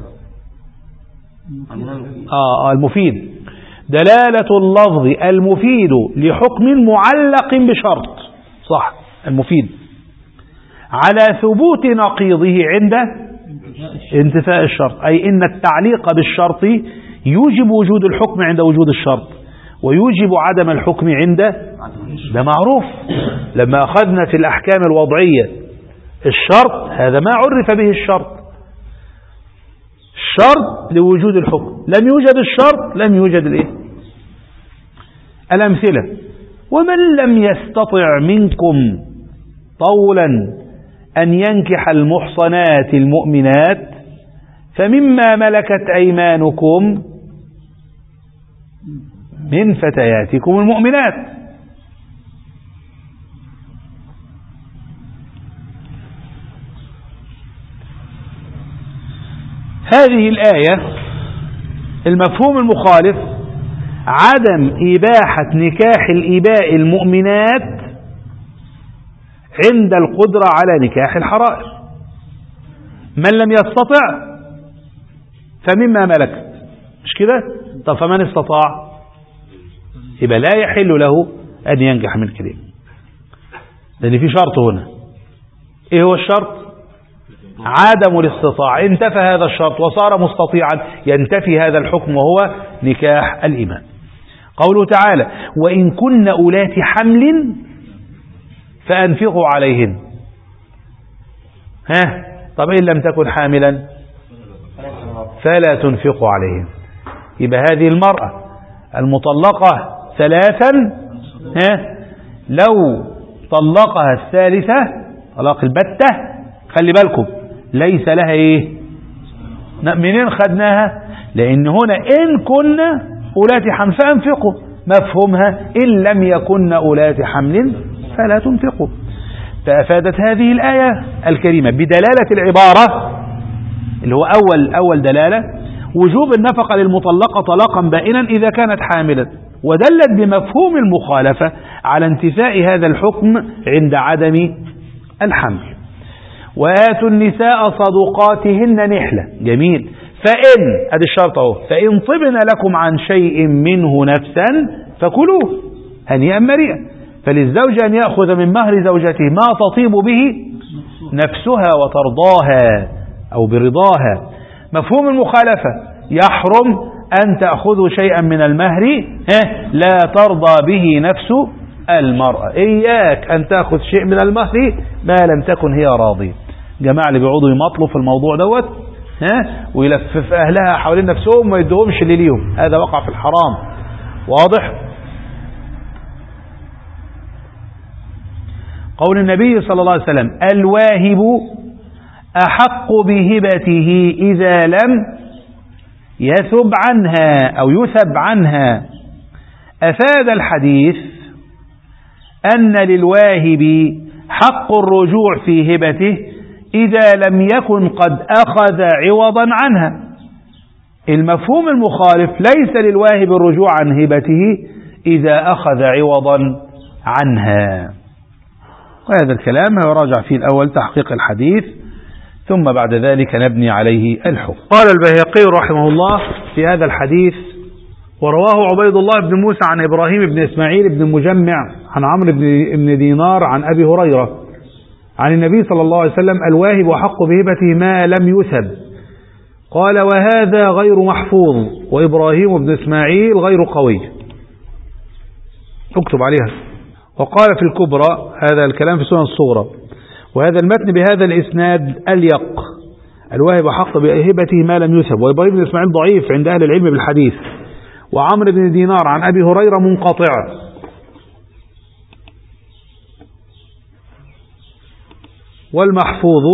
المفيد دلالة اللفظ المفيد لحكم معلق بشرط، صح، المفيد على ثبوت نقيضه عند انتفاء الشرط. أي إن التعليق بالشرط يوجب وجود الحكم عند وجود الشرط، ويوجب عدم الحكم عند، ده معروف لما أخذنا في الأحكام الوضعية الشرط، هذا ما عرف به الشرط، الشرط لوجود الحكم، لم يوجد الشرط لم يوجد الايه؟ الأمثلة: ومن لم يستطع منكم طولا أن ينكح المحصنات المؤمنات فمما ملكت أيمانكم من فتياتكم المؤمنات. هذه الآية المفهوم المخالف عدم إباحة نكاح الإباء المؤمنات عند القدرة على نكاح الحرائر. من لم يستطع فمما ملكت، مش كده؟ طب فمن استطاع يبقى لا يحل له أن ينكح من كريم، لأن في شرط هنا. إيه هو الشرط؟ عدم الاستطاع. انتفى هذا الشرط وصار مستطيعا، ينتفي هذا الحكم وهو نكاح الإماء. قوله تعالى: وإن كن أولات حمل فأنفقوا عليهن. طب إن لم تكن حاملا فلا تنفقوا عليهن. يبقى هذه المرأة المطلقة ثلاثا لو طلقها الثالثة طلاق البتة، خلي بالكم ليس لها ايه؟ منين خدناها؟ لأن هنا إن كنا أولات حمل فأنفقوا، مفهومها إن لم يكن أولات حمل فلا تنفقوا. فأفادت هذه الآية الكريمة بدلالة العبارة اللي هو أول دلالة وجوب النفقة للمطلقة طلاقا بائنا إذا كانت حاملا، ودلت بمفهوم المخالفة على انتفاء هذا الحكم عند عدم الحمل. وآتوا النساء صدقاتهن نحلة، جميل. فإن هذا الشرط اهو، فإن طبن لكم عن شيء منه نفسا فكلوه هنيئا مريئا. فللزوج أن يأخذ من مهر زوجته ما تطيب به نفسها وترضاها أو برضاها. مفهوم المخالفة: يحرم أن تأخذوا شيئا من المهر لا ترضى به نفس المرأة. إياك أن تأخذ شيء من المهر ما لم تكن هي راضية. جماعة اللي بيقعدوا يمطلوا في الموضوع دوت ويلفف أهلها حوالين نفسهم وما يدهمش اللي ليهم، هذا وقع في الحرام. واضح؟ قول النبي صلى الله عليه وسلم: الواهب أحق بهبته إذا لم يثب عنها أو يثب عنها. أفاد الحديث أن للواهب حق الرجوع في هبته إذا لم يكن قد أخذ عوضا عنها. المفهوم المخالف: ليس للواهب الرجوع عن هبته إذا أخذ عوضا عنها. وهذا الكلام يراجع فيه الأول تحقيق الحديث، ثم بعد ذلك نبني عليه الحكم. قال البيهقي رحمه الله في هذا الحديث: ورواه عبيد الله بن موسى عن إبراهيم بن إسماعيل بن المجمع عن عمرو بن دينار عن أبي هريرة عن النبي صلى الله عليه وسلم: الواهب أحق بهبته ما لم يسب. قال: وهذا غير محفوظ، وإبراهيم بن إسماعيل غير قوي. اكتب عليها. وقال في الكبرى، هذا الكلام في السنن الصغرى: وهذا المتن بهذا الإسناد أليق، الواهب أحق بهبته ما لم يسب. وإبراهيم بن إسماعيل ضعيف عند أهل العلم بالحديث. وعمرو بن دينار عن أبي هريرة منقطع. والمحفوظ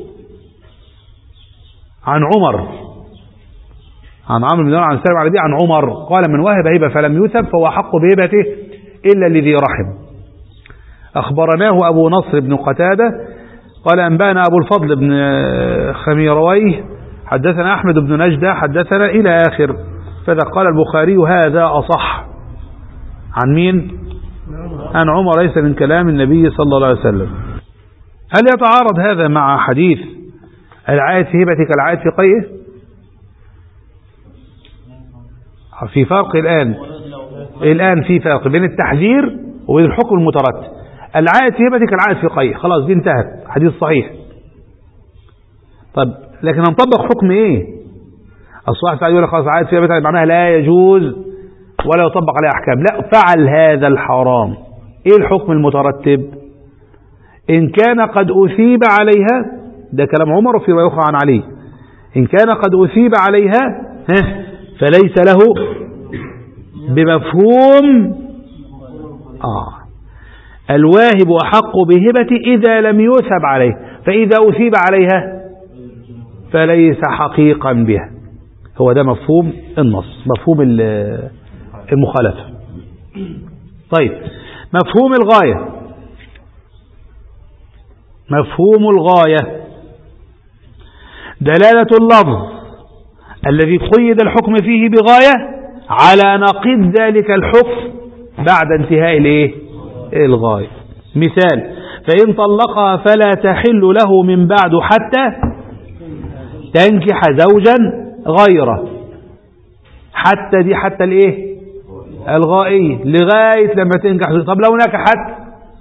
عن عمر، عن عمرو بن دينار عن سالم على دي عن عمر قال: من وهب هبة فلم يسب فهو أحق بهبته إلا لذي رحم. أخبرناه أبو نصر بن قتادة قال: أنبأنا أبو الفضل بن خميرويه حدثنا أحمد بن نجدة حدثنا إلى آخر. فذا قال البخاري: هذا أصح. عن مين؟ عن عمر، ليس من كلام النبي صلى الله عليه وسلم. هل يتعارض هذا مع حديث العائد في هبتك العائد في قيئه؟ في فرق الآن في فرق بين التحذير وبين الحكم المترتب. العائد في هبتك العائد في قيئه، خلاص دي انتهت، حديث صحيح. طب لكن هنطبق حكم ايه؟ الصحيح سعيد يقول لك خلاص عائد في هبتك معناها لا يجوز ولا يطبق عليه أحكام. لا، فعل هذا الحرام. ايه الحكم المترتب؟ إن كان قد أثيب عليها، ده كلام عمر وفي رواية أخرى عن علي، إن كان قد أثيب عليها فليس له بمفهوم الواهب أحق بهبة إذا لم يثب عليه، فإذا أثيب عليها فليس حقيقا بها. هو ده مفهوم النص، مفهوم المخالفة. طيب، مفهوم الغاية. مفهوم الغاية دلالة اللفظ الذي قيد الحكم فيه بغاية على نقيض ذلك الحكم بعد انتهاء الغاية. مثال: فإن طلقها فلا تحل له من بعد حتى تنكح زوجا غيره. حتى دي حتى الغائية، لغاية لما تنكح. طب لو نكحت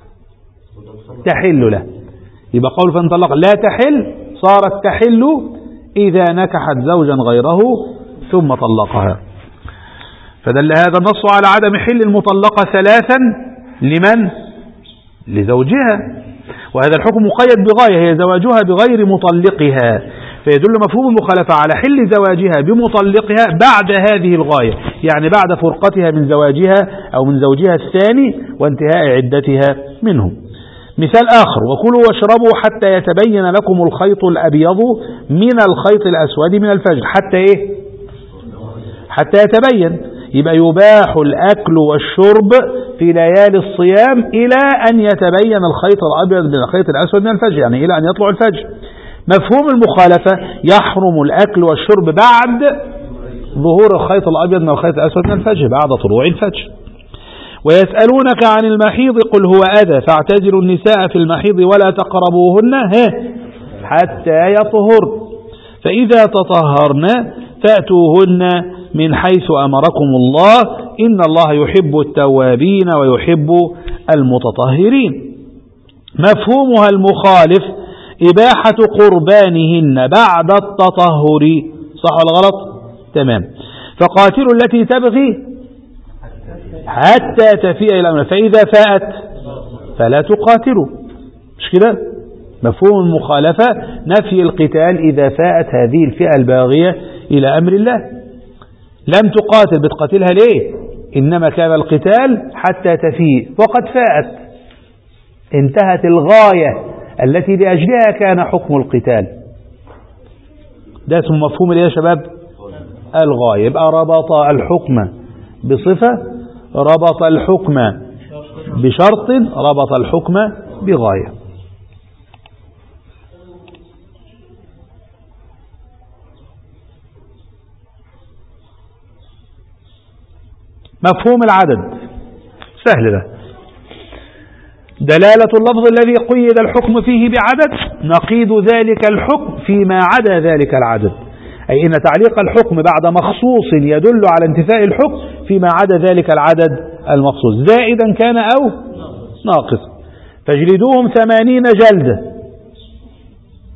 تحل له، يبقى قول فإن طلق لا تحل صارت تحل إذا نكحت زوجا غيره ثم طلقها. فدل هذا النص على عدم حل المطلقة ثلاثا لمن؟ لزوجها. وهذا الحكم مقيد بغاية هي زواجها بغير مطلقها، فيدل مفهوم المخالفة على حل زواجها بمطلقها بعد هذه الغاية، يعني بعد فرقتها من زواجها أو من زوجها الثاني وانتهاء عدتها منه. مثال آخر: وكلوا واشربوا حتى يتبين لكم الخيط الأبيض من الخيط الأسود من الفجر. حتى يتبين، يبقى يباح الأكل والشرب في ليالي الصيام إلى أن يتبين الخيط الأبيض من الخيط الأسود من الفجر، يعني إلى أن يطلع الفجر. مفهوم المخالفة: يحرم الأكل والشرب بعد ظهور الخيط الأبيض من الخيط الأسود من الفجر، بعد طلوع الفجر. ويسألونك عن المحيض قل هو أذى فاعتزلوا النساء في المحيض ولا تقربوهن حتى يطهرن، فإذا تطهرن فأتوهن من حيث أمركم الله إن الله يحب التوابين ويحب المتطهرين. مفهومها المخالف: إباحة قربانهن بعد التطهر. صح ولا غلط؟ تمام. فقاتلوا التي تبغي حتى تفيء إلى أمر، فإذا فاءت فلا تقاتلوا. مش كده؟ مفهوم المخالفة نفي القتال إذا فاءت هذه الفئة الباغية إلى أمر الله. لم تقاتل، بتقاتلها ليه؟ إنما كان القتال حتى تفيء، وقد فاءت، انتهت الغاية التي لأجلها كان حكم القتال. ده اسمه مفهوم يا شباب الغاية. يبقى ربط الحكم بصفة، ربط الحكم بشرط، ربط الحكم بغاية. مفهوم العدد سهل ده. دلالة اللفظ الذي قيد الحكم فيه بعدد نقيض ذلك الحكم فيما عدا ذلك العدد، أي إن تعليق الحكم بعد مخصوص يدل على انتفاء الحكم فيما عدا ذلك العدد المخصوص، زائدا كان أو ناقص. فاجلدوهم 80 جلدة،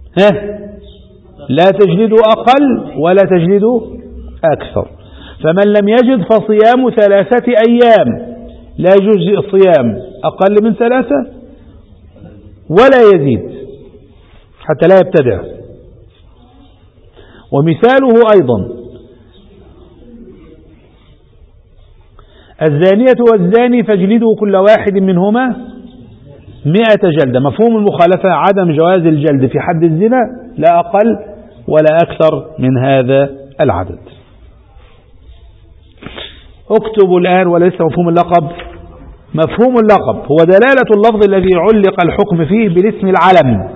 لا تجلدوا أقل ولا تجلدوا أكثر. فمن لم يجد فصيام 3 أيام، لا يجوز الصيام أقل من 3 ولا يزيد حتى لا يبتدع. ومثاله أيضا الزانية والزاني فاجلدوا كل واحد منهما 100 جلدة. مفهوم المخالفة عدم جواز الجلد في حد الزنا، لا أقل ولا أكثر من هذا العدد. اكتبوا الآن وليس مفهوم اللقب. مفهوم اللقب هو دلالة اللفظ الذي علق الحكم فيه بالاسم العلم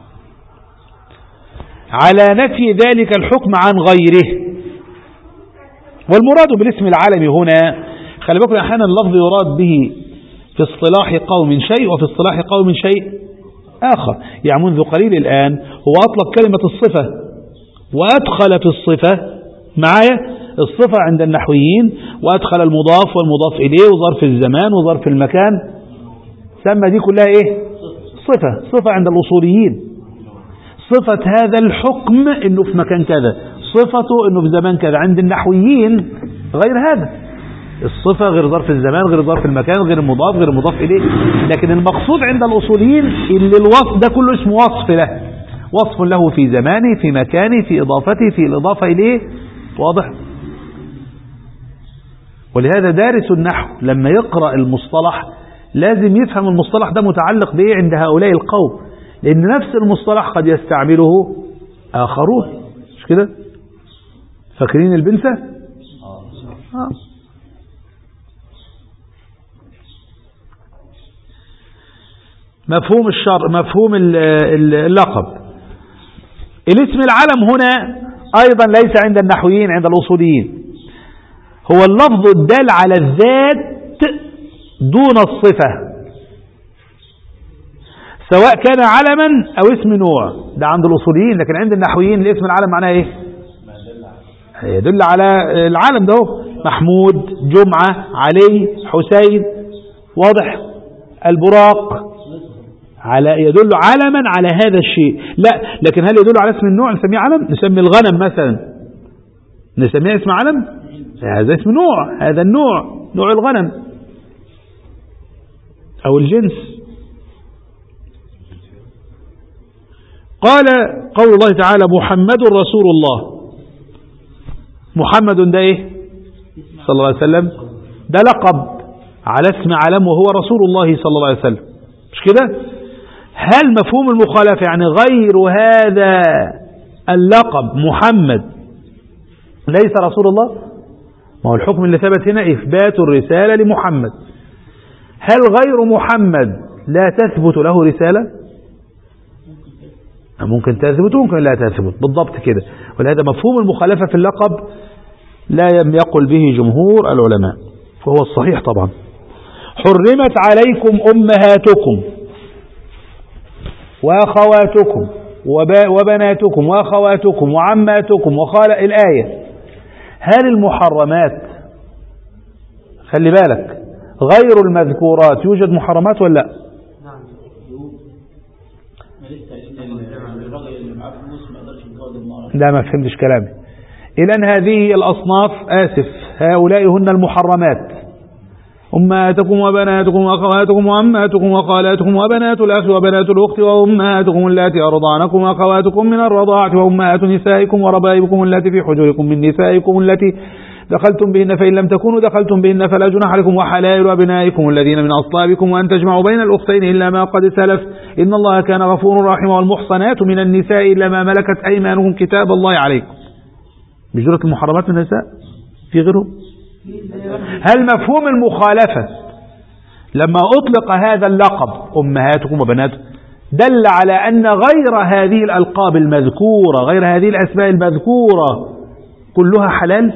على نفي ذلك الحكم عن غيره. والمراد بالاسم العلم هنا، خلي بالكم أحيانا اللفظ يراد به في اصطلاح قوم شيء وفي اصطلاح قوم شيء آخر. يعني منذ قليل الآن هو أطلق كلمة الصفة وأدخل في الصفة معايا الصفة عند النحويين، وأدخل المضاف والمضاف إليه وظرف الزمان وظرف المكان، سمى دي كلها إيه؟ صفة عند الأصوليين. صفة هذا الحكم إنه في مكان كذا، صفته إنه في زمان كذا. عند النحويين غير هذا، الصفة غير ظرف الزمان غير ظرف المكان غير المضاف غير المضاف إليه. لكن المقصود عند الأصوليين اللي الوصف ده كله اسمه وصف له، وصف له في زمانه في مكانه في إضافته في الإضافة إليه. واضح؟ ولهذا دارس النحو لما يقرأ المصطلح لازم يفهم المصطلح ده متعلق بإيه عند هؤلاء القوم، لأن نفس المصطلح قد يستعمله آخرون. مش كده؟ فاكرين البنسة؟ مفهوم الشر، مفهوم اللقب. الاسم العلم هنا أيضا ليس عند النحويين، عند الأصوليين هو اللفظ الدال على الذات دون الصفة، سواء كان علما أو اسم نوع. ده عند الأصوليين. لكن عند النحويين الاسم العلم معناه إيه؟ يدل على العالم ده، محمود، جمعة، علي، حسين. واضح؟ البراق، على يدل علما على هذا الشيء. لا، لكن هل يدل على اسم النوع نسميه علم؟ نسمي الغنم مثلا نسميه اسم علم؟ هذا اسم نوع، هذا النوع نوع الغنم أو الجنس. قال قول الله تعالى محمد رسول الله. محمد ده ايه؟ صلى الله عليه وسلم، ده لقب على اسم علم وهو رسول الله صلى الله عليه وسلم. مش كده؟ هل مفهوم المخالفة يعني غير هذا اللقب محمد ليس رسول الله؟ ما هو الحكم اللي ثبت هنا إثبات الرسالة لمحمد. هل غير محمد لا تثبت له رسالة؟ ممكن تثبت وممكن لا تثبت، بالضبط كده. ولهذا مفهوم المخالفة في اللقب لا يقل به جمهور العلماء، فهو الصحيح طبعا. حرمت عليكم أمهاتكم وأخواتكم وبناتكم وأخواتكم وعماتكم وخال الآية. هل المحرمات، خلي بالك، غير المذكورات يوجد محرمات ولا لا؟ لا، ما فهمتش كلامي. إذن هذه الأصناف، آسف، هؤلاء هن المحرمات: أمهاتكم وبناتكم وأخواتكم وعماتكم وخالاتكم وبنات الأخ وبنات الأخت وأمهاتكم اللاتي أرضعنكم وأخواتكم من الرضاعة وأمهات نسائكم وربائبكم اللاتي في حجوركم من نسائكم اللاتي دخلتم بهن، فإن لم تكونوا دخلتم بهن فلا جناح عليكم، وحلائل أبنائكم الذين من أصلابكم وأن تجمعوا بين الأختين إلا ما قد سلف إن الله كان غفورا رحيما. والمحصنات من النساء إلا ما ملكت أيمانكم كتاب الله عليكم. مش دولة المحرمات من النساء؟ في غيرهم؟ هل مفهوم المخالفة لما أطلق هذا اللقب أمهاتكم وبناتكم دل على أن غير هذه الألقاب المذكورة، غير هذه الأسماء المذكورة كلها حلال؟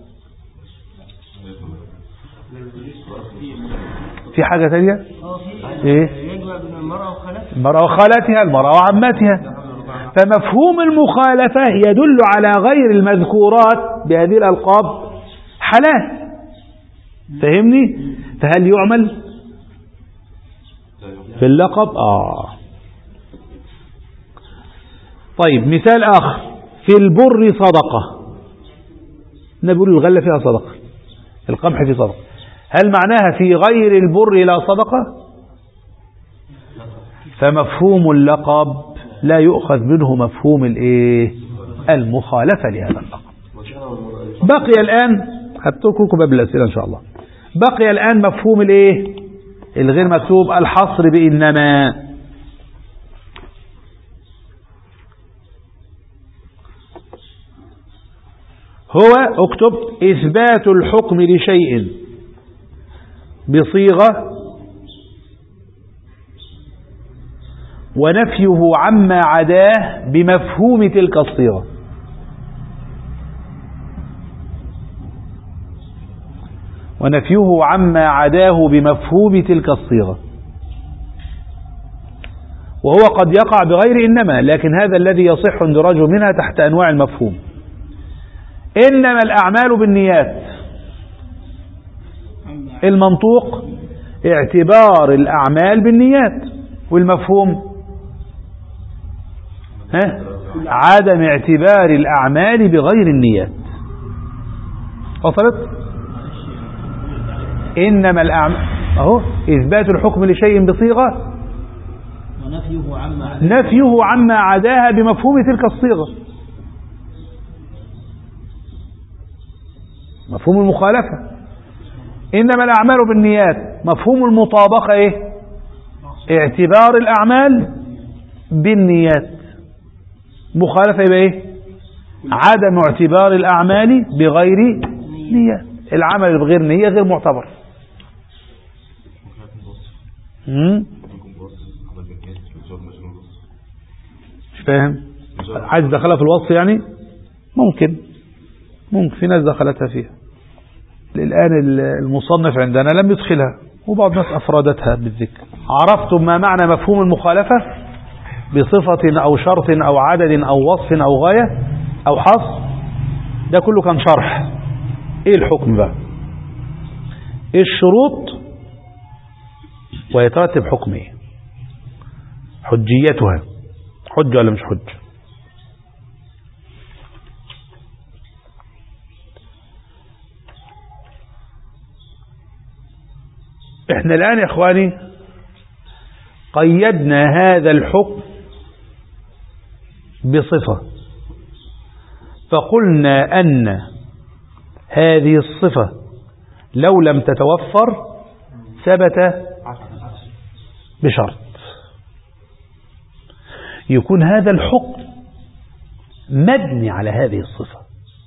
في حاجة ثانية؟ إيه؟ المرأة وخالاتها، المرأة وعماتها. فمفهوم المخالفة يدل على غير المذكورات بهذه الألقاب حلال. فهمني؟ فهل يعمل في اللقب؟ طيب مثال آخر، في البر صدقة، النبي يقول الغلة فيها صدقة، القمح فيه صدقة، هل معناها في غير البر لا صدقة؟ فمفهوم اللقب لا يؤخذ منه مفهوم المخالفة لهذا اللقب. بقي الآن هترككم باب الأسئلة إن شاء الله. بقي الآن مفهوم الغير مكتوب، الحصر بإنما. هو اكتب إثبات الحكم لشيء بصيغة ونفيه عما عداه بمفهوم تلك الصيغة. ونفيه عما عداه بمفهوم تلك الصيغة، وهو قد يقع بغير إنما، لكن هذا الذي يصح اندراجه منها تحت أنواع المفهوم. إنما الأعمال بالنيات، المنطوق اعتبار الأعمال بالنيات، والمفهوم عدم اعتبار الأعمال بغير النيات. وصلت؟ إنما الأعمال أهو إثبات الحكم لشيء بصيغة نفيه عما عداها بمفهوم تلك الصيغة، مفهوم المخالفة. إنما الأعمال بالنيات، مفهوم المطابقة اعتبار الأعمال بالنيات. مخالفة يبقى عدم اعتبار الأعمال بغير نية. العمل بغير نية غير معتبر. مش فاهم؟ عايز دخلها في الوصف يعني؟ ممكن في ناس دخلتها فيها. الآن المصنف عندنا لم يدخلها، وبعض الناس أفردتها بالذكر. عرفتم ما معنى مفهوم المخالفة بصفة أو شرط أو عدد أو وصف أو غاية أو حصر؟ ده كله كان شرح. إيه الحكم بقى؟ إيه الشروط ويترتب حكم إيه؟ حجيتها، حجة ولا مش حجة؟ احنا الآن يا اخواني قيدنا هذا الحكم بصفة، فقلنا أن هذه الصفة لو لم تتوفر ثبت بشرط يكون هذا الحكم مبني على هذه الصفة.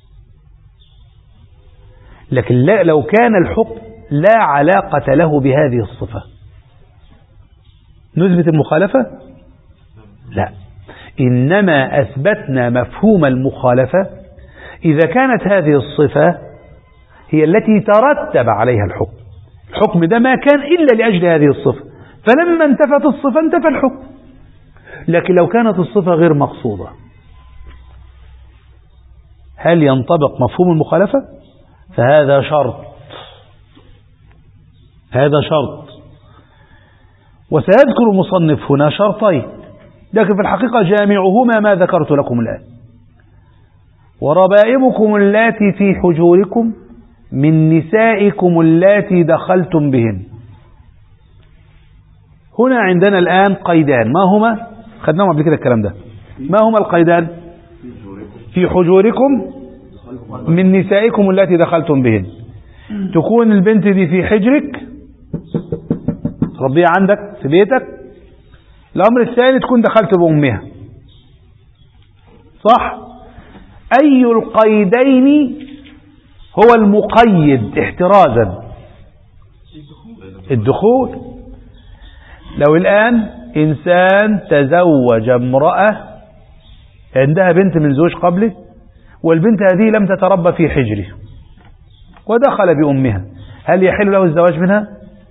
لكن لا، لو كان الحكم لا علاقة له بهذه الصفة نثبت المخالفة؟ لا، إنما أثبتنا مفهوم المخالفة إذا كانت هذه الصفة هي التي ترتب عليها الحكم. الحكم ده ما كان إلا لأجل هذه الصفة، فلما انتفت الصفة انتفى الحكم. لكن لو كانت الصفة غير مقصودة هل ينطبق مفهوم المخالفة؟ فهذا شرط، هذا شرط. وسيذكر المصنف هنا شرطين، لكن في الحقيقة جامعهما ما ذكرت لكم الآن. وربائبكم اللاتي في حجوركم من نسائكم اللاتي دخلتم بهن. هنا عندنا الآن قيدان، ما هما؟ خدناهم قبل كده الكلام ده. ما هما القيدان؟ في حجوركم من نسائكم اللاتي دخلتم بهن. تكون البنت دي في حجرك، تربيها عندك في بيتك. الأمر الثاني تكون دخلت بأمها، صح؟ أي القيدين هو المقيد احترازا؟ الدخول. لو الآن إنسان تزوج امرأة عندها بنت من زوج قبله، والبنت هذه لم تتربى في حجره ودخل بأمها، هل يحل له الزواج منها؟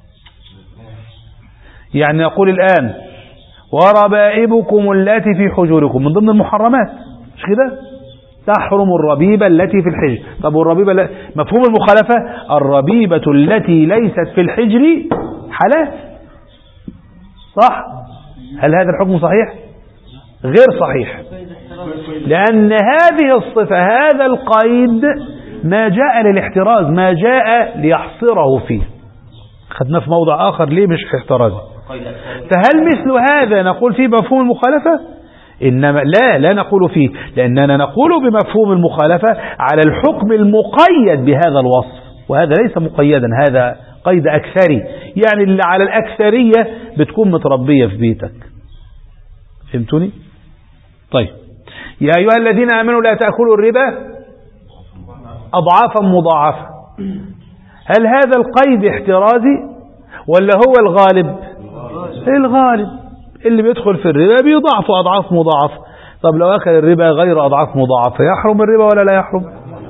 يعني يقول الآن وربائبكم التي في حجوركم من ضمن المحرمات، مش كده؟ تحرم الربيبة التي في الحجر. طب والربيبة مفهوم المخالفة الربيبة التي ليست في الحجر حلال، صح؟ هل هذا الحكم صحيح؟ غير صحيح، لأن هذه الصفة هذا القيد ما جاء للاحتراز، ما جاء ليحصره فيه. خدنا في موضع آخر ليه مش احترازي. فهل مثل هذا نقول فيه مفهوم المخالفة؟ إنما لا نقول فيه، لأننا نقول بمفهوم المخالفة على الحكم المقيد بهذا الوصف، وهذا ليس مقيدا، هذا قيد أكثري، يعني اللي على الأكثرية بتكون متربية في بيتك. فهمتوني؟ طيب، يا أيها الذين آمنوا لا تأكلوا الربا أضعافا مضاعفة. هل هذا القيد احترازي ولا هو الغالب؟ الغالب اللي بيدخل في الربا بيضاعفوا أضعاف مضاعفة. طب لو أكل الربا غير أضعاف مضاعفة يحرم الربا ولا لا يحرم؟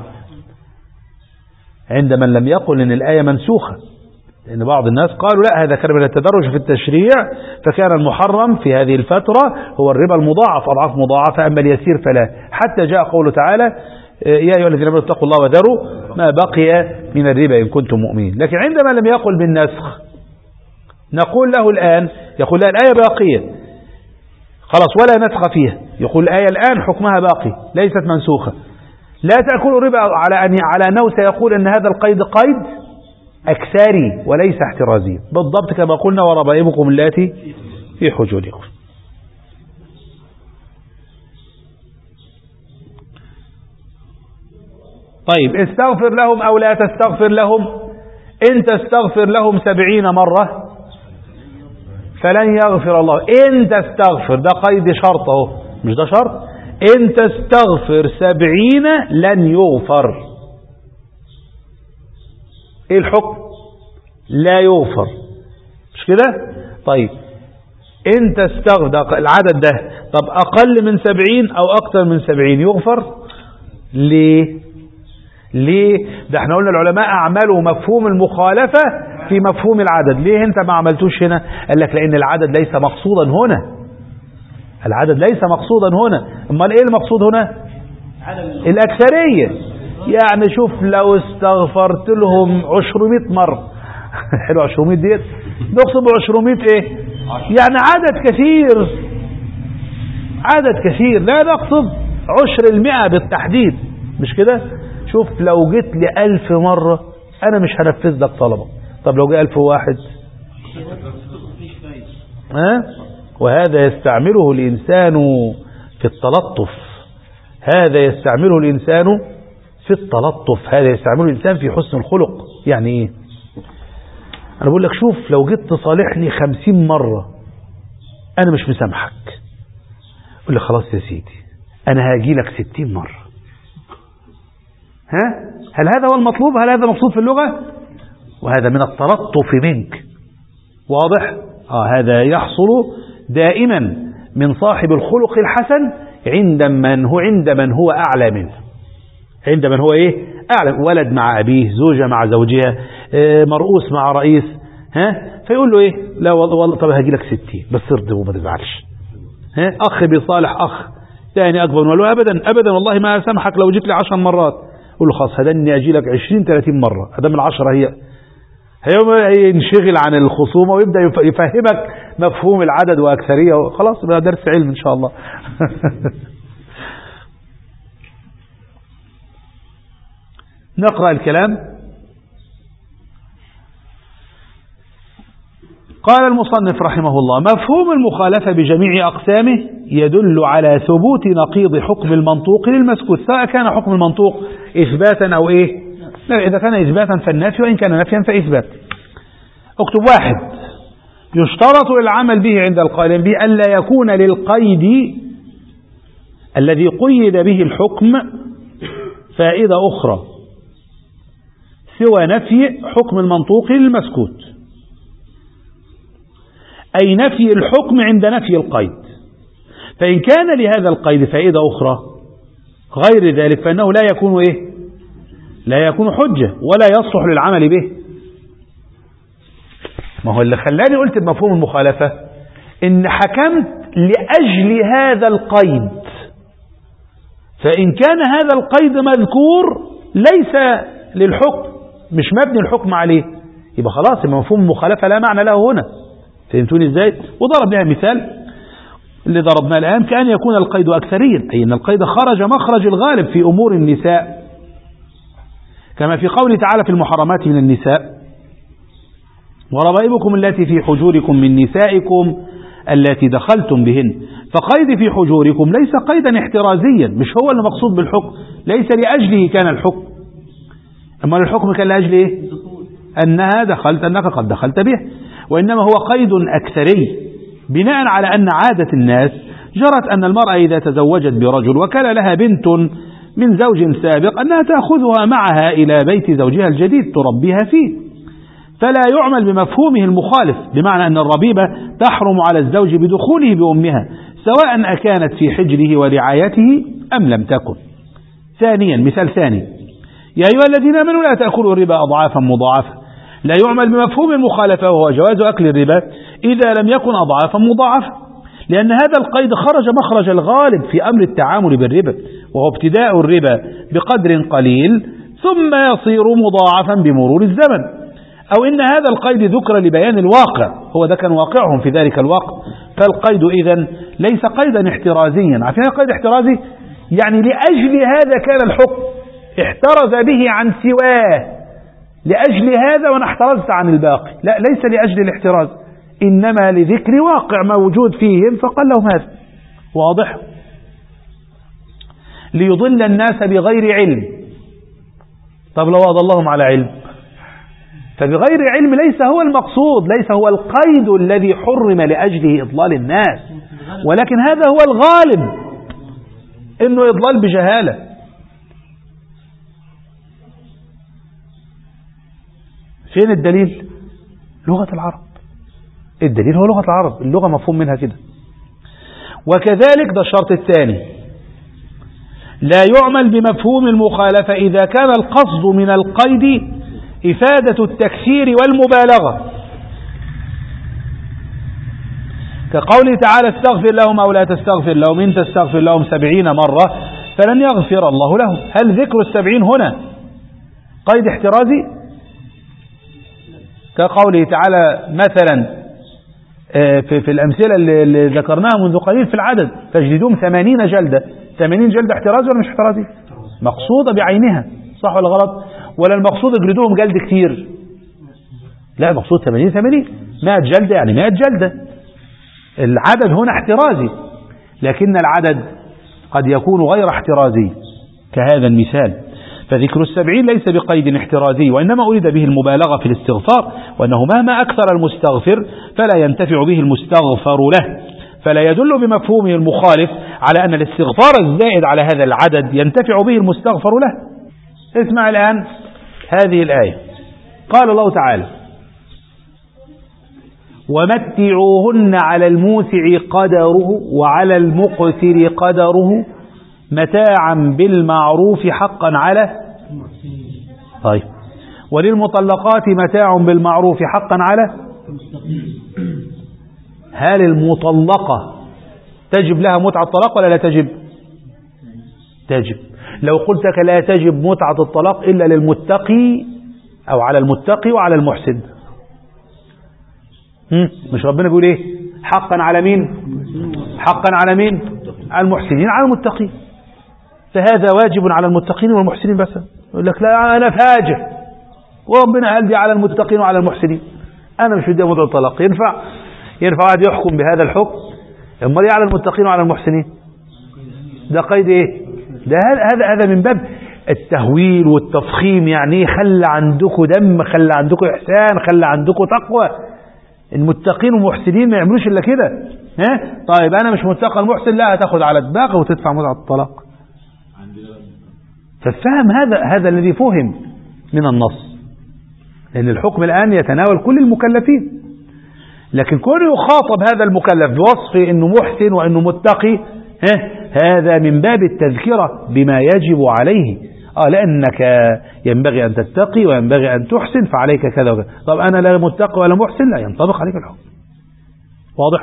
عندما لم يقل إن الآية منسوخة، لأن بعض الناس قالوا لا، هذا كان من التدرج في التشريع، فكان المحرم في هذه الفترة هو الربا المضاعف أضعاف مضاعفة، أما اليسير فلا، حتى جاء قوله تعالى يا أيها الذين آمنوا اتقوا الله وذروا ما بقي من الربا إن كنتم مؤمنين. لكن عندما لم يقل بالنسخ نقول له الآن، يقول لا الآية باقية خلاص ولا نسخ فيها، يقول الآية الآن حكمها باقي ليست منسوخة. لا تأكلوا الربا على أنه سيقول أن هذا القيد قيد أكثري وليس احترازي، بالضبط كما قلنا وربائبكم اللاتي في حجوركم. طيب، استغفر لهم أو لا تستغفر لهم. إن تستغفر لهم 70 مرة فلن يغفر الله. إن تستغفر، ده قيد شرطه، مش ده شرط. إن تستغفر 70 لن يغفر. إيه الحكم؟ لا يغفر، مش كده؟ طيب، إن تستغفر ده العدد ده، طب أقل من 70 أو أكثر من 70 يغفر؟ ليه؟ ده احنا قلنا العلماء أعملوا مفهوم المخالفة في مفهوم العدد. ليه انت ما عملتوش هنا؟ قال لك لأن العدد ليس مقصودا هنا. العدد ليس مقصودا هنا. امال ايه المقصود هنا؟ الأكثرية. يعني شوف لو استغفرت لهم 200 مرة حلو 200 ديت، نقصد 200 ايه؟ يعني عدد كثير، لا نقصد 100 بالتحديد، مش كده؟ شوف لو جيت لي 1000 مرة أنا مش هنفذ لك طلبة. طب لو جاء 1000 واحد وهذا يستعمله الإنسان في التلطف، هذا يستعمله الإنسان في حسن الخلق. يعني إيه؟ أنا بقول لك شوف لو جيت تصالحني 50 مرة أنا مش مسامحك. قل لي خلاص يا سيدي أنا هاجي لك 60 مرة. هل هذا هو المطلوب؟ هل هذا مقصود في اللغة؟ وهذا من التلطف منك. واضح؟ هذا يحصل دائما من صاحب الخلق الحسن عند من هو أعلى منه، عند من هو إيه؟ أعلى. ولد مع أبيه، زوجة مع زوجها، مرؤوس مع رئيس، فيقول له إيه؟ لا والله طب هاجي لك 60 بس ارضي وما تزعلش. أخ بيصالح أخ ثاني أكبر منه، أبدا والله ما أسامحك لو جيت لي 10 مرات. قل له خلاص هدني أجي لك 20-30 مرة، هذا من 10 هي ينشغل عن الخصومة ويبدأ يفهمك مفهوم العدد وأكثرية، خلاص بقى درس علم إن شاء الله. نقرأ الكلام. قال المصنف رحمه الله: مفهوم المخالفة بجميع أقسامه يدل على ثبوت نقيض حكم المنطوق للمسكوت، سواء كان حكم المنطوق إثباتا أو إيه؟ لا، إذا كان إثباتا فالنفي، وإن كان نفيا فإثبات. اكتب 1: يشترط للعمل به عند القائلين به ألا يكون للقيد الذي قيد به الحكم فائدة أخرى سوى نفي حكم المنطوق للمسكوت، أي نفي الحكم عند نفي القيد. فإن كان لهذا القيد فائدة أخرى غير ذلك فإنه لا يكون إيه؟ لا يكون حجة ولا يصلح للعمل به. ما هو اللي خلاني قلت بمفهوم المخالفة إن حكمت لأجل هذا القيد، فإن كان هذا القيد مذكور ليس للحكم، مش مبني الحكم عليه، يبقى خلاص مفهوم المخالفة لا معنى له هنا. فهمتوني ازاي؟ وضرب لها مثال اللي ضربناه الآن كأن يكون القيد أكثريا، أي أن القيد خرج مخرج الغالب في أمور النساء، كما في قوله تعالى في المحرمات من النساء: وربائبكم التي في حجوركم من نسائكم التي دخلتم بهن. فقيد في حجوركم ليس قيدا احترازيا، مش هو المقصود بالحكم، ليس لأجله كان الحكم، أما الحكم كان لأجل إيه؟ أنها دخلت، أنك قد دخلت به. وإنما هو قيد أكثري بناء على أن عادة الناس جرت أن المرأة إذا تزوجت برجل وكان لها بنت من زوج سابق أنها تأخذها معها إلى بيت زوجها الجديد تربيها فيه، فلا يعمل بمفهومه المخالف، بمعنى أن الربيبة تحرم على الزوج بدخوله بأمها سواء أكانت في حجره ورعايته أم لم تكن. ثانيا، مثال ثاني: يا أيها الذين آمنوا لا تأكلوا الربا أضعافا مضاعفة. لا يعمل بمفهوم المخالفة وهو جواز أكل الربا إذا لم يكن أضعافا مضاعفة، لأن هذا القيد خرج مخرج الغالب في أمر التعامل بالربا، وهو ابتداء الربا بقدر قليل ثم يصير مضاعفا بمرور الزمن. أو إن هذا القيد ذكر لبيان الواقع، هو ده كان واقعهم في ذلك الوقت، فالقيد إذن ليس قيدا احترازيا. عارفين قيد احترازي؟ يعني لأجل هذا كان الحكم، احترز به عن سواه، لأجل هذا وأنا احترزت عن الباقي. لا، ليس لأجل الاحتراز، إنما لذكر واقع موجود فيهم فقال لهم هذا. واضح؟ ليضل الناس بغير علم. طب لو أضلهم على علم، فبغير علم ليس هو المقصود، ليس هو القيد الذي حرم لأجله إضلال الناس، ولكن هذا هو الغالب، إنه إضلال بجهالة. فين الدليل؟ لغة العرب. الدليل هو لغة العرب، اللغة مفهوم منها كده. وكذلك ده الشرط الثاني: لا يعمل بمفهوم المخالفة إذا كان القصد من القيد إفادة التكثير والمبالغة، كقوله تعالى: استغفر لهم أو لا تستغفر لهم إن تستغفر لهم 70 مرة فلن يغفر الله لهم. هل ذكر 70 هنا قيد احترازي؟ كقوله تعالى مثلا في الأمثلة اللي ذكرناها منذ قليل في العدد: فاجلدوهم 80 جلدة. 80 جلدة احترازي ولا مش احترازي؟ مقصودة بعينها، صح ولا غلط؟ ولا المقصود اجلدوهم جلد كتير؟ لا، مقصود 80 100 جلدة، يعني 100 جلدة. العدد هنا احترازي، لكن العدد قد يكون غير احترازي كهذا المثال. فذكر 70 ليس بقيد احترازي، وإنما أريد به المبالغة في الاستغفار، وأنه مهما أكثر المستغفر فلا ينتفع به المستغفر له، فلا يدل بمفهومه المخالف على أن الاستغفار الزائد على هذا العدد ينتفع به المستغفر له. اسمع الآن هذه الآية. قال الله تعالى: ومتعوهن على الموسع قدره وعلى المقتر قدره متاعا بالمعروف حقا على. طيب، وللمطلقات متاع بالمعروف حقا على. هل المطلقة تجب لها متعة الطلاق ولا لا تجب؟ تجب. لو قلتك لا تجب متعة الطلاق إلا للمتقي، أو على المتقي وعلى المحسن. مش ربنا بيقول إيه؟ حقا على مين؟ حقا على مين؟ على المحسنين، على المتقين. فهذا واجب على المتقين والمحسنين بس. يقول لك لا أنا فاجر، وربنا قال دي على المتقين وعلى المحسنين، أنا مش بدي متعة الطلاق. ينفع واحد يحكم بهذا الحكم؟ أما دي على المتقين وعلى المحسنين، ده قيد إيه؟ ده هذا من باب التهويل والتفخيم. يعني خلى عندكم دم، خلى عندكم إحسان، خلى عندكم تقوى. المتقين والمحسنين ما يعملوش إلا كده. طيب أنا مش متقى المحسن، لا هتاخد على دماغه وتدفع متعة الطلاق. فالفهم هذا الذي فهم من النص، لأن الحكم الآن يتناول كل المكلفين، لكن كونه يخاطب هذا المكلف بوصف أنه محسن وأنه متقي، هذا من باب التذكرة بما يجب عليه. لأنك ينبغي أن تتقي وينبغي أن تحسن، فعليك كذا وكذا. طب أنا لا متقي ولا محسن، لا ينطبق عليك الحكم. واضح؟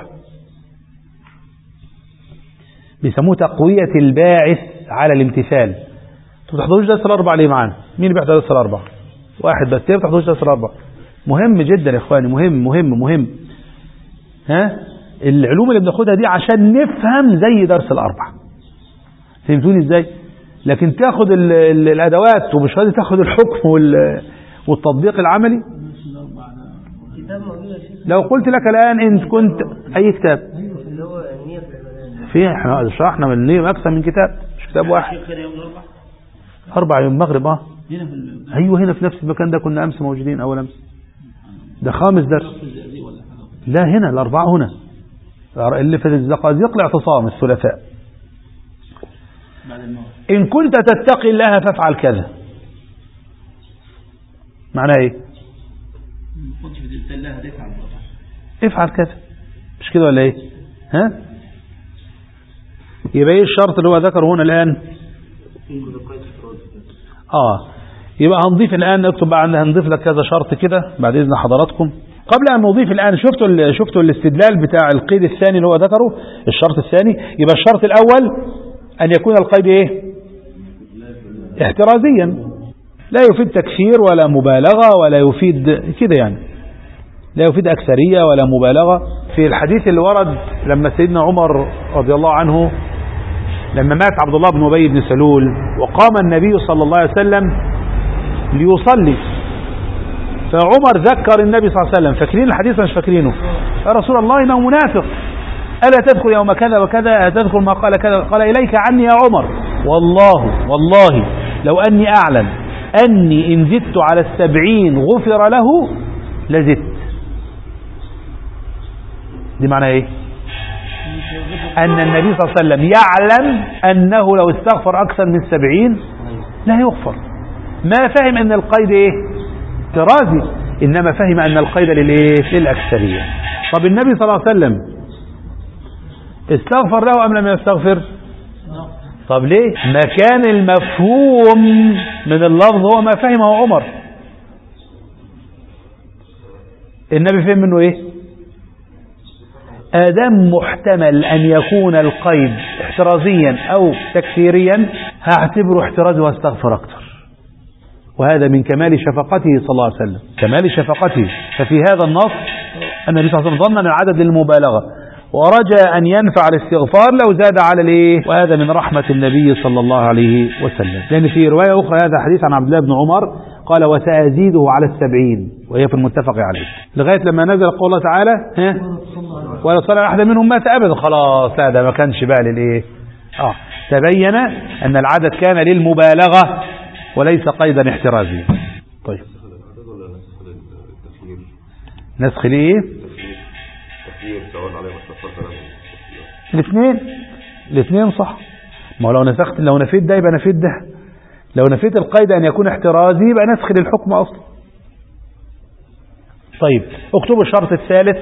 بيسموه تقوية الباعث على الامتثال. انتوا بتحضروش درس الأربع ليه معانا؟ مين اللي بيحضر درس الأربع؟ واحد بس. ليه بتحضروش درس الأربع؟ مهم جدا يا إخواني، مهم. العلوم اللي بناخدها دي عشان نفهم زي درس الأربع. فهمتوني ازاي؟ لكن تاخد الأدوات ومش راضي تاخد الحكم والتطبيق العملي. لو قلت لك الآن انت كنت اي كتاب فيه، احنا شرحنا من النية اكثر من كتاب، مش كتاب واحد. 4 يوم المغرب. ايوه هنا في نفس المكان ده كنا امس موجودين، اول امس ده 5 درس. لا هنا الأربعة هنا، اللي في الزقازيق الاعتصام الثلاثاء. إن كنت تتقي الله فافعل كذا. معناه ايه؟ افعل كذا، مش كده ولا ايه؟ ها؟ يبقى ايه الشرط اللي هو ذكره هنا الآن؟ يبقى هنضيف الآن، نكتب بقى عندنا، هنضيف لك كذا شرط كده بعد إذن حضراتكم. قبل أن نضيف الآن، شفتوا الاستدلال بتاع القيد الثاني اللي هو ذكره، الشرط الثاني. يبقى الشرط الأول أن يكون القيد ايه؟ احترازيا، لا يفيد تكثير ولا مبالغة ولا يفيد كده يعني، لا يفيد أكثرية ولا مبالغة. في الحديث اللي ورد لما سيدنا عمر رضي الله عنه لما مات عبد الله بن أبي بن سلول وقام النبي صلى الله عليه وسلم ليصلي، فعمر ذكر النبي صلى الله عليه وسلم، فاكرين الحديث مش فاكرينه؟ يا رسول الله إنه منافق، ألا تذكر يوم كذا وكذا، تذكر ما قال كذا؟ قال إليك عني يا عمر، والله لو أني أعلم أني إن زدت على 70 غفر له لزدت. دي معنى إيه؟ أن النبي صلى الله عليه وسلم يعلم أنه لو استغفر أكثر من 70 لا يغفر. ما فهم أن القيد إيه؟ احترازي، إنما فهم أن القيد للأكثرية. طب النبي صلى الله عليه وسلم استغفر له أم لم يستغفر؟ طب ليه؟ ما كان المفهوم من اللفظ هو ما فهمه عمر. النبي فهم منه ايه؟ آدم محتمل أن يكون القيد احترازيا أو تكثيريا، هعتبره احترازي واستغفر أكثر. وهذا من كمال شفقته صلى الله عليه وسلم، كمال شفقته. ففي هذا النص النبي صلى الله عليه وسلم ظن العدد للمبالغة، ورجى أن ينفع الاستغفار لو زاد على الايه، وهذا من رحمة النبي صلى الله عليه وسلم. لأن في رواية أخرى هذا حديث عن عبد الله بن عمر قال وسأزيده على 70، وهي في المتفق عليه، لغاية لما نزل قول الله تعالى ولا صلى أحد منهم مات أبدا. خلاص هذا ما كانش بقى للإيه، تبين أن العدد كان للمبالغة وليس قيدا احترازيا. طيب نسخ ليه الاثنين صح. ما لو نسخت، لو نفيت ده يبقى نفيت ده، لو نفيت القيد أن يكون احترازي يبقى نسخ للحكم أصلا. طيب اكتبوا الشرط الثالث.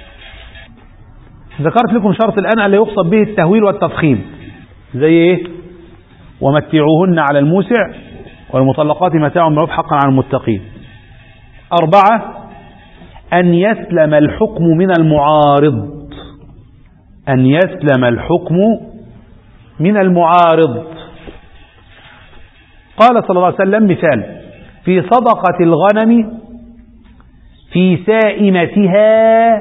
ذكرت لكم شرط الآن اللي يقصد به التهويل والتفخيم، زي ايه؟ ومتعوهن على الموسع والمطلقات متاع بالمعروف حقا على المتقين. 4 أن يسلم الحكم من المعارض، أن يسلم الحكم من المعارض. قال صلى الله عليه وسلم مثال في صدقة الغنم في سائمتها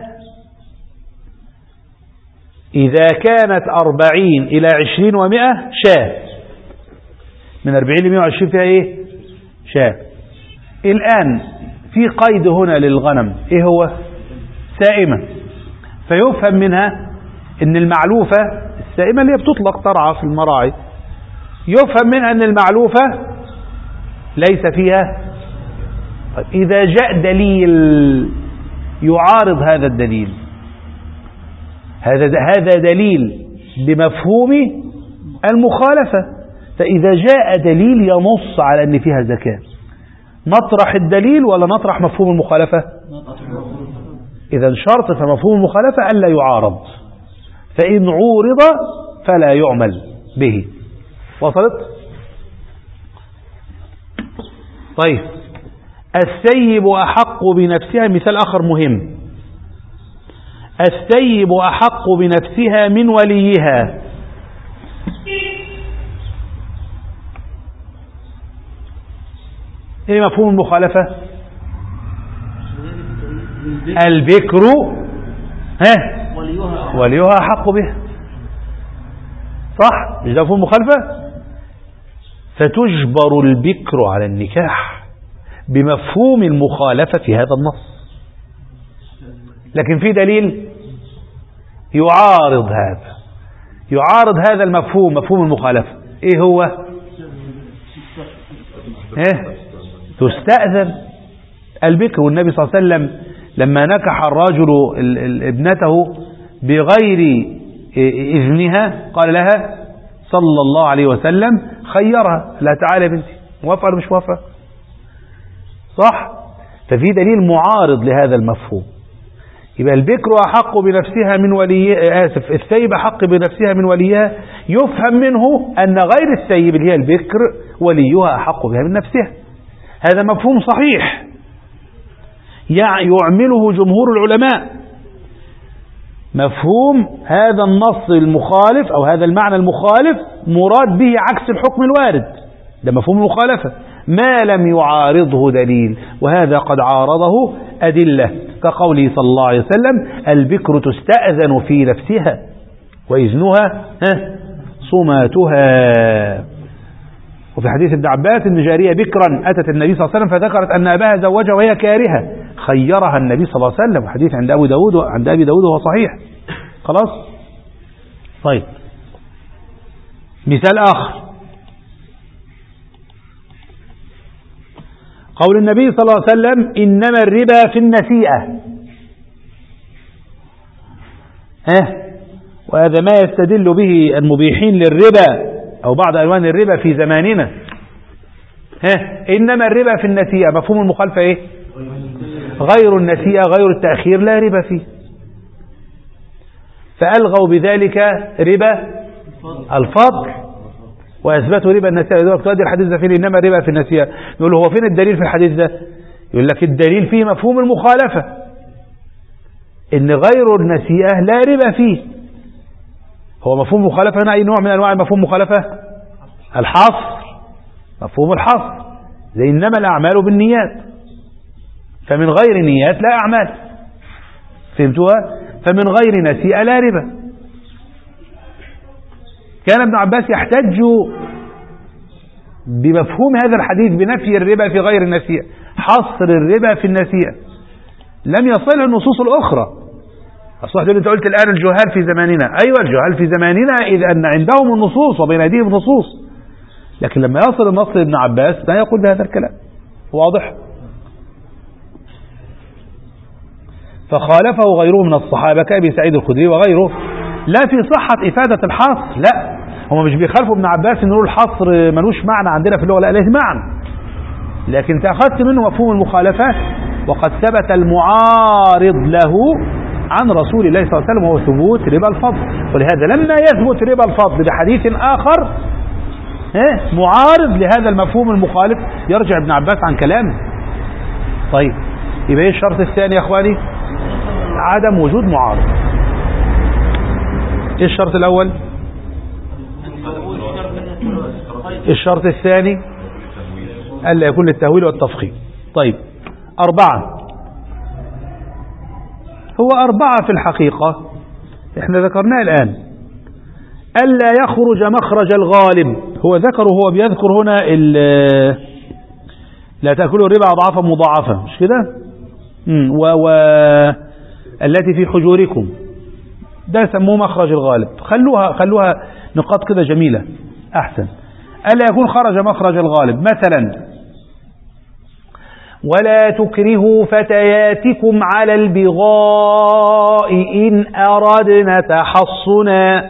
إذا كانت 40 إلى 20 و100 شاة، من 40 ل 120 فيها إيه؟ شاة. الآن في قيد هنا للغنم، إيه هو؟ سائمة. فيفهم منها إن المعلوفة السائمة اللي بتطلق ترعى في المراعي، يفهم منها أن المعلوفة ليس فيها. طيب إذا جاء دليل يعارض هذا الدليل، هذا دليل بمفهوم المخالفة. فإذا جاء دليل ينص على أن فيها زكاة، نطرح الدليل ولا نطرح مفهوم المخالفة؟ إذا شرط في مفهوم المخالفة ألا يعارض، فإن عورض فلا يعمل به. وصلت؟ طيب السيب أحق بنفسها، مثال آخر مهم، السيب أحق بنفسها من وليها. ايه مفهوم المخالفة؟ البكر وليها أحق به. صح؟ مش ده مفهوم مخالفة؟ فتجبر البكر على النكاح بمفهوم المخالفة في هذا النص. لكن في دليل يعارض هذا المفهوم، مفهوم المخالفة. ايه هو؟ تستأذن البكر. والنبي صلى الله عليه وسلم لما نكح الرجل ابنته بغير إذنها قال لها صلى الله عليه وسلم خيرها، لا تعالى بنتي، موافقة ولا مش موافقة؟ صح؟ ففي دليل معارض لهذا المفهوم. يبقى البكر أحق بنفسها من وليها، الثيب أحق بنفسها من وليها، يفهم منه أن غير الثيب اللي هي البكر وليها أحق بها من نفسها. هذا مفهوم صحيح يعمله جمهور العلماء. مفهوم هذا النص المخالف أو هذا المعنى المخالف مراد به عكس الحكم الوارد، ده مفهوم المخالفة ما لم يعارضه دليل، وهذا قد عارضه أدلة كقوله صلى الله عليه وسلم البكر تستأذن في نفسها وإذنها صماتها. وفي حديث ابن عباس ان جارية بكرا أتت النبي صلى الله عليه وسلم فذكرت أن أباها زوجها وهي كارهة، خيرها النبي صلى الله عليه وسلم. حديث عند أبي داود وهو صحيح. خلاص. طيب مثال آخر، قول النبي صلى الله عليه وسلم إنما الربا في النسيئة. وهذا ما يستدل به المبيحين للربا أو بعض ألوان الربا في زماننا. إنما الربا في النسيئة، مفهوم المخالفة إيه؟ غير النسيئة غير التأخير لا ربا فيه، فألغوا بذلك ربا الفضل وأثبتوا ربا النسيئة. تؤدي الحديث ده فيه إنما الربا في النسيئة. يقول هو فين الدليل في الحديث ده؟ يقول لك الدليل فيه مفهوم المخالفة، إن غير النسيئة لا ربا فيه. هو مفهوم مخالفة هنا أي نوع من أنواع مفهوم مخالفة؟ الحصر، مفهوم الحصر، زي إنما الأعمال بالنيات، فمن غير نيات لا أعمال، فهمتوها؟ فمن غير نسيئة لا ربا. كان ابن عباس يحتج بمفهوم هذا الحديث بنفي الربا في غير النسيئة، حصر الربا في النسيئة، لم يصل النصوص الأخرى. أصبحت أنت قلت الآن الجهال في زماننا، أيوة الجهال في زماننا إذ أن عندهم النصوص وبين أيديهم النصوص، لكن لما يصل النص لابن عباس لا يقول بهذا الكلام. واضح؟ فخالفه غيره من الصحابة كأبي سعيد الخدري وغيره، لا في صحة إفادة الحصر، لا هم مش بيخالفوا ابن عباس إن نقول الحصر ملوش معنى عندنا في اللغة، لا له معنى، لكن تأخذت منه مفهوم المخالفة، وقد ثبت المعارض له عن رسول الله صلى الله عليه وسلم وهو ثبوت ربا الفضل. ولهذا لما يثبت ربا الفضل بحديث آخر معارض لهذا المفهوم المخالف يرجع ابن عباس عن كلامه. طيب يبقى ايه الشرط الثاني يا اخواني؟ عدم وجود معارض. ايه الشرط الاول؟ الشرط الثاني ألا يكون للتهويل والتفخيم. طيب 4، هو 4 في الحقيقة احنا ذكرناه الآن، ألا يخرج مخرج الغالب. هو ذكر، هو بيذكر هنا لا تأكلوا الربا أضعافا مضاعفة، مش كده؟ التي في حجوركم، ده سموه مخرج الغالب. خلوها نقاط كده جميلة أحسن. ألا يكون خرج مخرج الغالب، مثلا ولا تكرهوا فتياتكم على البغاء إن أردنا تحصنا.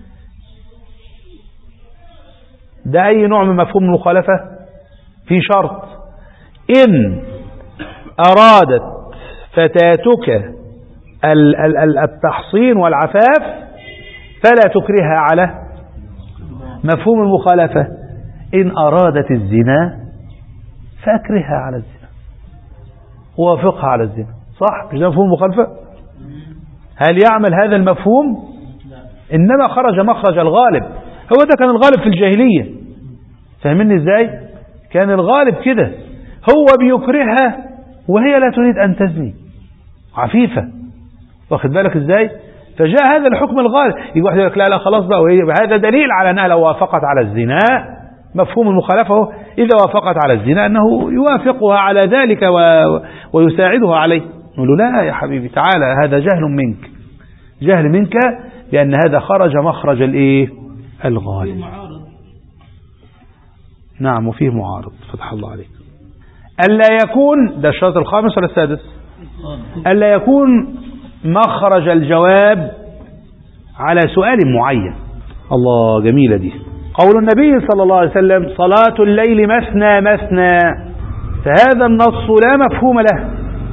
ده أي نوع من مفهوم المخالفة؟ في شرط، إن أرادت فتاتك التحصين والعفاف فلا تكرهها على مفهوم المخالفة. إن أرادت الزنا فأكرهها على الزنا، ووافقها على الزنا. صح؟ مش ده مفهوم المخالفة؟ هل يعمل هذا المفهوم؟ إنما خرج مخرج الغالب. هو ده كان الغالب في الجاهلية، فاهميني ازاي؟ كان الغالب كده، هو بيكرهها وهي لا تريد أن تزني، عفيفة، واخد بالك ازاي؟ فجاء هذا الحكم الغالب. يجي واحد يقول لك لا خلاص بقى، هذا دليل على أنها لو وافقت على الزنا، مفهوم المخالفة إذا وافقت على الزنا أنه يوافقها على ذلك ويساعدها عليه. نقول له لا يا حبيبي تعالى، هذا جهل منك لأن هذا خرج مخرج الغالب. نعم وفيه معارض، فتح الله عليك. ألا يكون، ده الشرط الخامس ولا السادس؟ ألا يكون مخرج الجواب على سؤال معين. الله جميلة دي. قول النبي صلى الله عليه وسلم صلاة الليل مثنى مثنى، فهذا النص لا مفهوم له.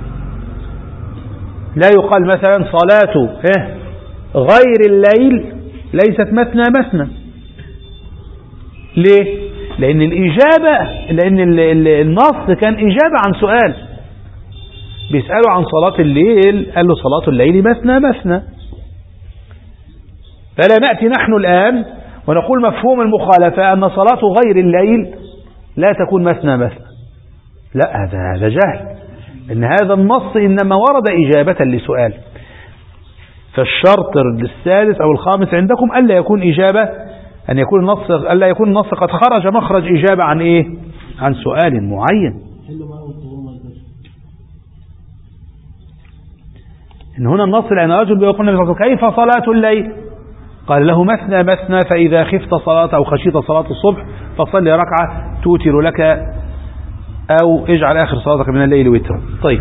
لا يقال مثلا صلاة غير الليل ليست مثنى مثنى. ليه؟ لأن النص كان إجابة عن سؤال، بيسألوا عن صلاة الليل، قال له صلاة الليل مثنى مثنى. فلا نأتي نحن الآن ونقول مفهوم المخالفة أن صلاة غير الليل لا تكون مثنى مثنى. لا، هذا جهل، إن هذا النص إنما ورد إجابة لسؤال. فالشرط السادس أو الخامس عندكم ألا يكون إجابة، أن يكون النص، ألا يكون النص قد خرج مخرج إجابة عن عن سؤال معين. إن هنا النص لأن رجل يقول كيف صلاة الليل؟ قال له مثنى مثنى، فإذا خفت صلاة أو خشيت صلاة الصبح فصلي ركعة توتر لك، أو اجعل آخر صلاتك من الليل وترا. طيب،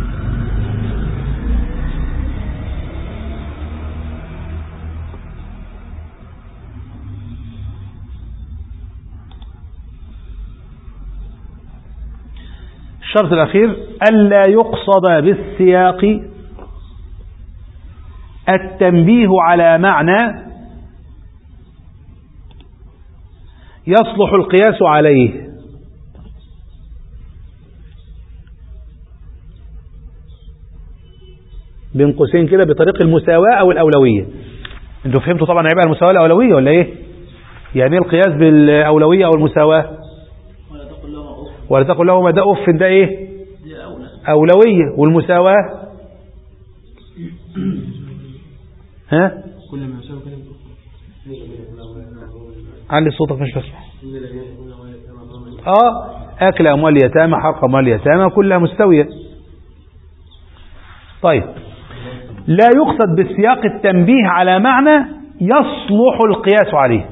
الشرط الأخير ألا يقصد بالسياق التنبيه على معنى يصلح القياس عليه. بين قوسين كده بطريق المساواة أو الأولوية. انتوا فهمتوا طبعا عبارة المساواة والأولوية ولا ايه؟ يعني القياس بالأولوية أو المساواة؟ ولا تقل لهما ده أف، ده ايه؟ أولوية. والمساواة ها؟ كل ما يساوي كلمة علي صوتك مش بسمع. أكل أموال اليتامى، حرق أموال اليتامى، كلها مستوية. طيب، لا يقصد بالسياق التنبيه على معنى يصلح القياس عليه.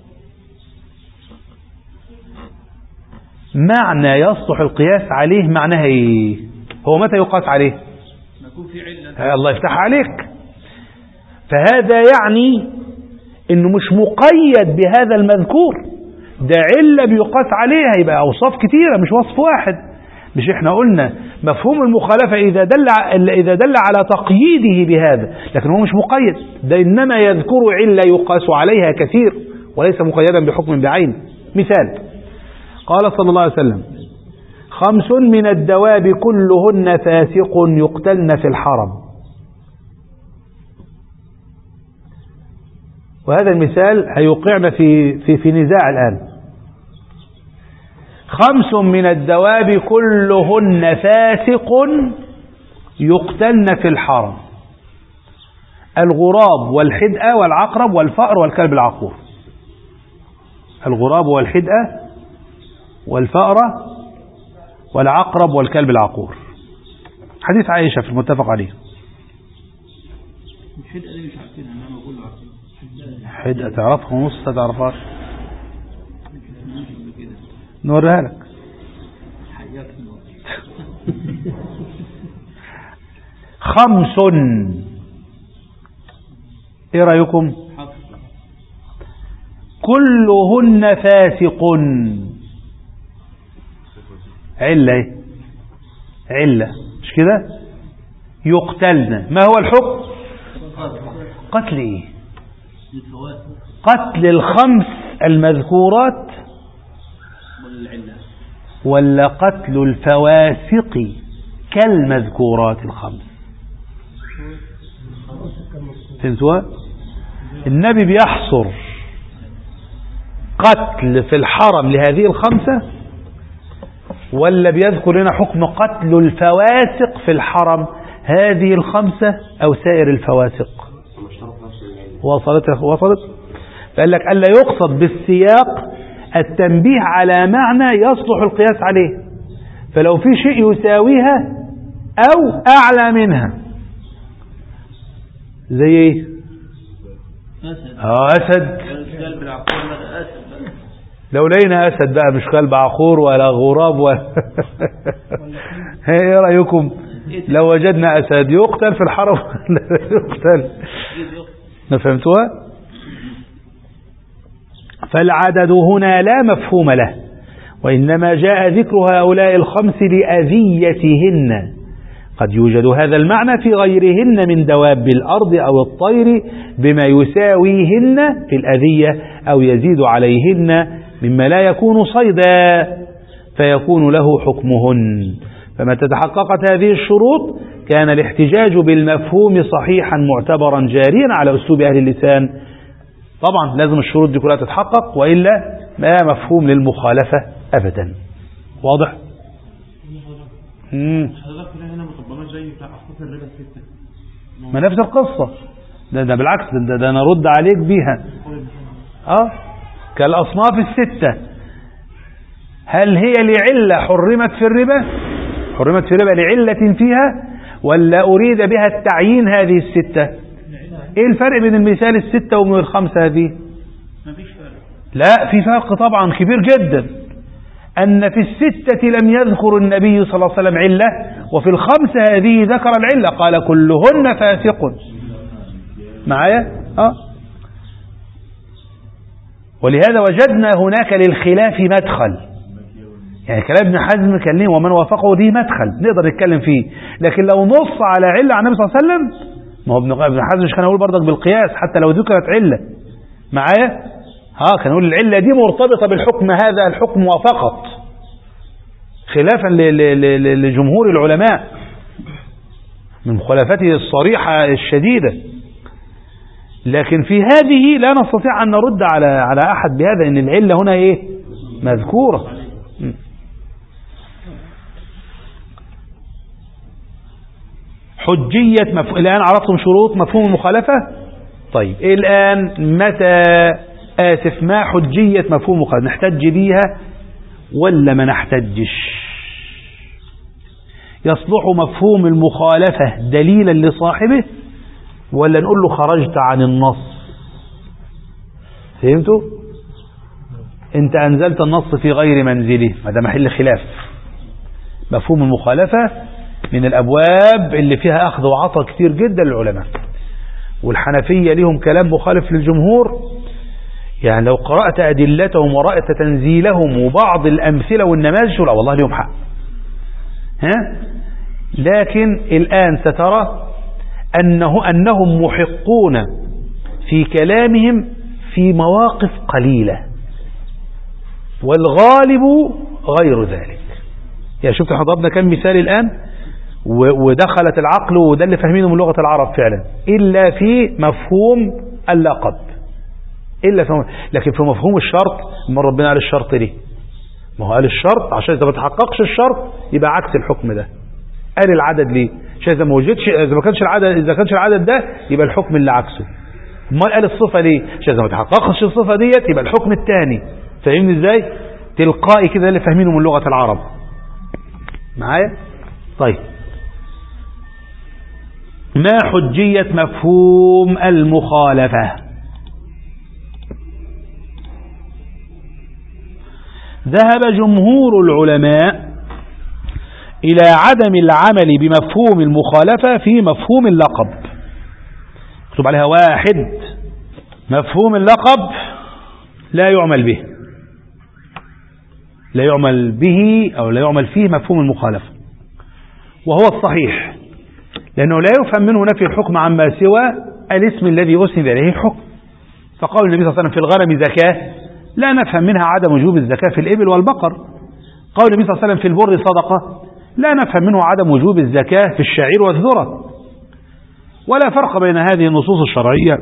معنى يصلح القياس عليه معناها ايه؟ هو متى يقاس عليه؟ نكون في علة. الله يفتح عليك. فهذا يعني انه مش مقيد بهذا المذكور، ده علة بيقاس عليها، يبقى اوصاف كتيرة مش وصف واحد. مش احنا قلنا مفهوم المخالفة إذا دل على تقييده بهذا، لكن هو مش مقيد، ده إنما يذكر علة يقاس عليها كثير وليس مقيدا بحكم بعين. مثال، قال صلى الله عليه وسلم 5 من الدواب كلهن فاسق يقتلن في الحرم. وهذا المثال هيوقعنا في نزاع الآن. 5 من الدواب كلهن فاسق يقتلن في الحرم: الغراب والحدأة والعقرب والفأر والكلب العقور. الغراب والحدأة والفأرة والعقرب والكلب العقور. حديث عائشة في المتفق عليه. الحدأة دي مش عارفينها، انما كله عارفينها. حدأة تعرفها ونص تعرفها، نوريها لك. خمس، ايه رأيكم؟ كلهن فاسق. علة، علة مش كده؟ يقتلن، ما هو الحكم؟ قتل ايه؟ قتل ال5 المذكورات ولا قتل الفواسق كالمذكورات ال5؟ فهمتوا؟ النبي بيحصر قتل في الحرم لهذه ال5 ولا بيذكر لنا حكم قتل الفواسق في الحرم، هذه ال5 أو سائر الفواسق؟ وصلت. فقال لك ألا يقصد بالسياق التنبيه على معنى يصلح القياس عليه، فلو في شيء يساويها أو أعلى منها زي ايه؟ أسد. لو لقينا أسد بقى مش كلب عقور ولا غراب ولا ايه رأيكم لو وجدنا أسد يقتل في الحرم يقتل؟ ما فهمتوها؟ فالعدد هنا لا مفهوم له، وإنما جاء ذكر هؤلاء الخمس لأذيتهن. قد يوجد هذا المعنى في غيرهن من دواب الأرض أو الطير بما يساويهن في الأذية أو يزيد عليهن مما لا يكون صيدا فيكون له حكمهن. فمتى تحققت هذه الشروط كان الاحتجاج بالمفهوم صحيحا معتبرا جاريا على أسلوب أهل اللسان. طبعا لازم الشروط دي كلها تتحقق، وإلا ما مفهوم للمخالفة أبدا. واضح؟ ما نفس القصة ده بالعكس، ده نرد عليك بيها. كالأصناف الستة، هل هي لعلة حرمت في الربا لعلة فيها، ولا أريد بها التعيين هذه الستة؟ ايه الفرق بين المثال الستة ومن الخمسة هذه؟ لا، في فرق طبعا كبير جدا. أن في الستة لم يذكر النبي صلى الله عليه وسلم علة، وفي الخمسة هذه ذكر العلة، قال كلهن فاسق. معايا؟ ولهذا وجدنا هناك للخلاف مدخل، يعني كلام ابن حزم كان ليه ومن وافقه دي مدخل نقدر نتكلم فيه. لكن لو نص على علة عن النبي صلى الله عليه وسلم، ما هو ابن حزم مش كان يقول برضك بالقياس حتى لو ذكرت علة. معايا؟ كان يقول العلة دي مرتبطة بالحكم، هذا الحكم وفقط، خلافا لجمهور العلماء من مخالفته الصريحة الشديدة. لكن في هذه لا نستطيع أن نرد على أحد بهذا، إن العلة هنا إيه؟ مذكورة. حجية الآن عرفتم شروط مفهوم المخالفة. طيب الآن ما حجية مفهوم المخالفة؟ نحتج بيها ولا ما نحتجش؟ يصلح مفهوم المخالفة دليلا لصاحبه، ولا نقول له خرجت عن النص؟ فهمتوا؟ انت أنزلت النص في غير منزله، هذا محل خلاف. مفهوم المخالفة من الأبواب اللي فيها أخذ وعطى كتير جدا للعلماء، والحنفية لهم كلام مخالف للجمهور. يعني لو قرأت أدلتهم ورأيت تنزيلهم وبعض الأمثلة والنماذج لا والله لهم حق. لكن الآن سترى أنهم محقون في كلامهم في مواقف قليلة، والغالب غير ذلك. يعني شفت احنا ضربنا كم مثال الآن، ودخلت العقل وده اللي فاهمينه من لغة العرب فعلا، إلا في مفهوم اللقب، لكن في مفهوم الشرط ما ربنا قال الشرط ليه؟ ما هو قال الشرط عشان إذا ما تحققش الشرط يبقى عكس الحكم ده. قال العدد ليه؟ عشان إذا ما وجدش، إذا كانش العدد ده يبقى الحكم اللي عكسه. ما قال الصفة ليه؟ عشان إذا ما تحققش الصفة ديت يبقى الحكم الثاني. فاهمني إزاي؟ تلقائي كده اللي فاهمينه من لغة العرب. معايا؟ طيب، ما حجية مفهوم المخالفة؟ ذهب جمهور العلماء إلى عدم العمل بمفهوم المخالفة في مفهوم اللقب. اكتب عليها 1. مفهوم اللقب لا يعمل به، لا يعمل به أو لا يعمل فيه مفهوم المخالفة، وهو الصحيح، لأنه لا يفهم منه نفي الحكم عما سوى الاسم الذي أسند إليه الحكم. فقال النبي صلى الله عليه وسلم في الغنم زكاة، لا نفهم منها عدم وجوب الزكاة في الإبل والبقر. قال النبي صلى الله عليه وسلم في البر صدقة، لا نفهم منه عدم وجوب الزكاة في الشعير والذرة. ولا فرق بين هذه النصوص الشرعية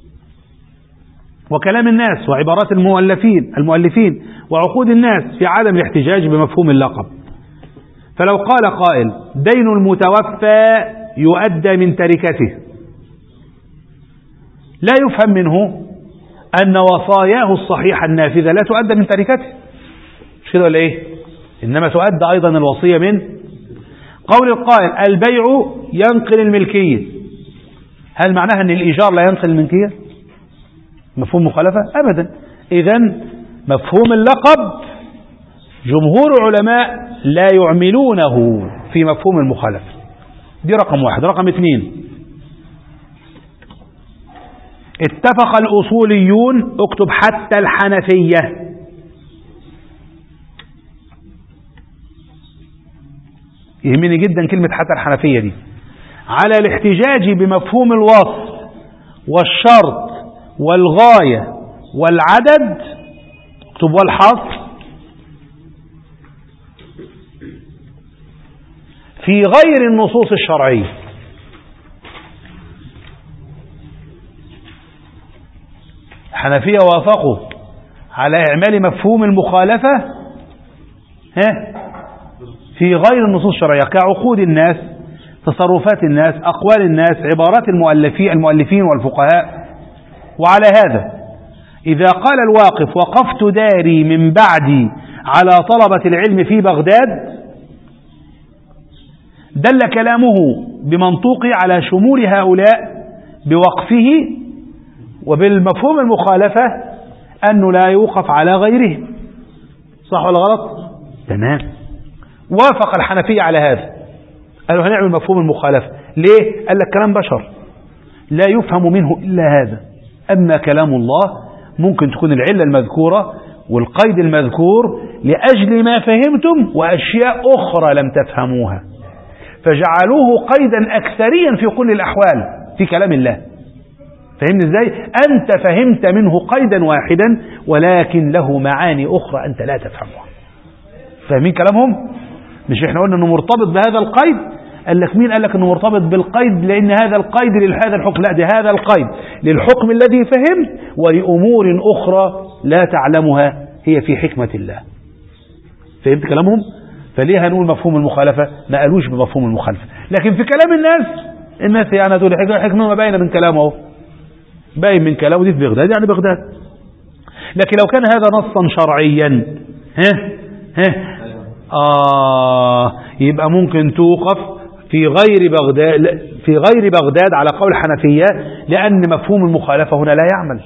وكلام الناس وعبارات المؤلفين وعقود الناس في عدم الاحتجاج بمفهوم اللقب. فلو قال قائل دين المتوفى يؤدى من تركته، لا يفهم منه أن وصاياه الصحيحة النافذة لا تؤدى من تركته، مش كده ولا إيه؟ إنما تؤدى أيضا الوصية من قول القائل البيع ينقل الملكية. هل معناها أن الإيجار لا ينقل الملكية؟ مفهوم مخالفة؟ أبدا. إذن مفهوم اللقب جمهور العلماء لا يعملونه في مفهوم المخالفة. دي رقم واحد. رقم اثنين، اتفق الأصوليون، اكتب حتى الحنفية، يهمني جدا كلمة حتى الحنفية دي، على الاحتجاج بمفهوم الوصف والشرط والغاية والعدد، اكتب والحصر، في غير النصوص الشرعية. الحنفية وافقوا على إعمال مفهوم المخالفة في غير النصوص الشرعية كعقود الناس، تصرفات الناس، أقوال الناس، عبارات المؤلفين والفقهاء. وعلى هذا إذا قال الواقف وقفت داري من بعدي على طلبة العلم في بغداد، دل كلامه بمنطوقه على شمول هؤلاء بوقفه، وبالمفهوم المخالفة أنه لا يوقف على غيرهم. صح ولا غلط؟ تمام. وافق الحنفية على هذا، قالوا هنعمل مفهوم المخالفة. ليه؟ قال لك كلام بشر لا يفهم منه إلا هذا، أما كلام الله ممكن تكون العلة المذكورة والقيد المذكور لأجل ما فهمتم وأشياء أخرى لم تفهموها، فجعلوه قيدا أكثريا في كل الأحوال في كلام الله. فهمني ازاي؟ أنت فهمت منه قيدا واحدا ولكن له معاني أخرى أنت لا تفهمها. فاهمين كلامهم؟ مش احنا قلنا انه مرتبط بهذا القيد؟ قال لك مين قال لك انه مرتبط بالقيد؟ لأن هذا القيد لهذا الحكم. لا، ده هذا القيد للحكم الذي فهمت ولأمور أخرى لا تعلمها هي في حكمة الله. فهمت كلامهم؟ فليه هنقول مفهوم المخالفة؟ ما قالوش بمفهوم المخالفة، لكن في كلام الناس يعني دول حكمة ما باينة من كلامه، باين من كلامه. دي في بغداد يعني بغداد. لكن لو كان هذا نصا شرعيا يبقى ممكن توقف في غير بغداد على قول الحنفية، لأن مفهوم المخالفة هنا لا يعمل.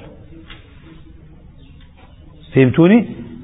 فهمتوني؟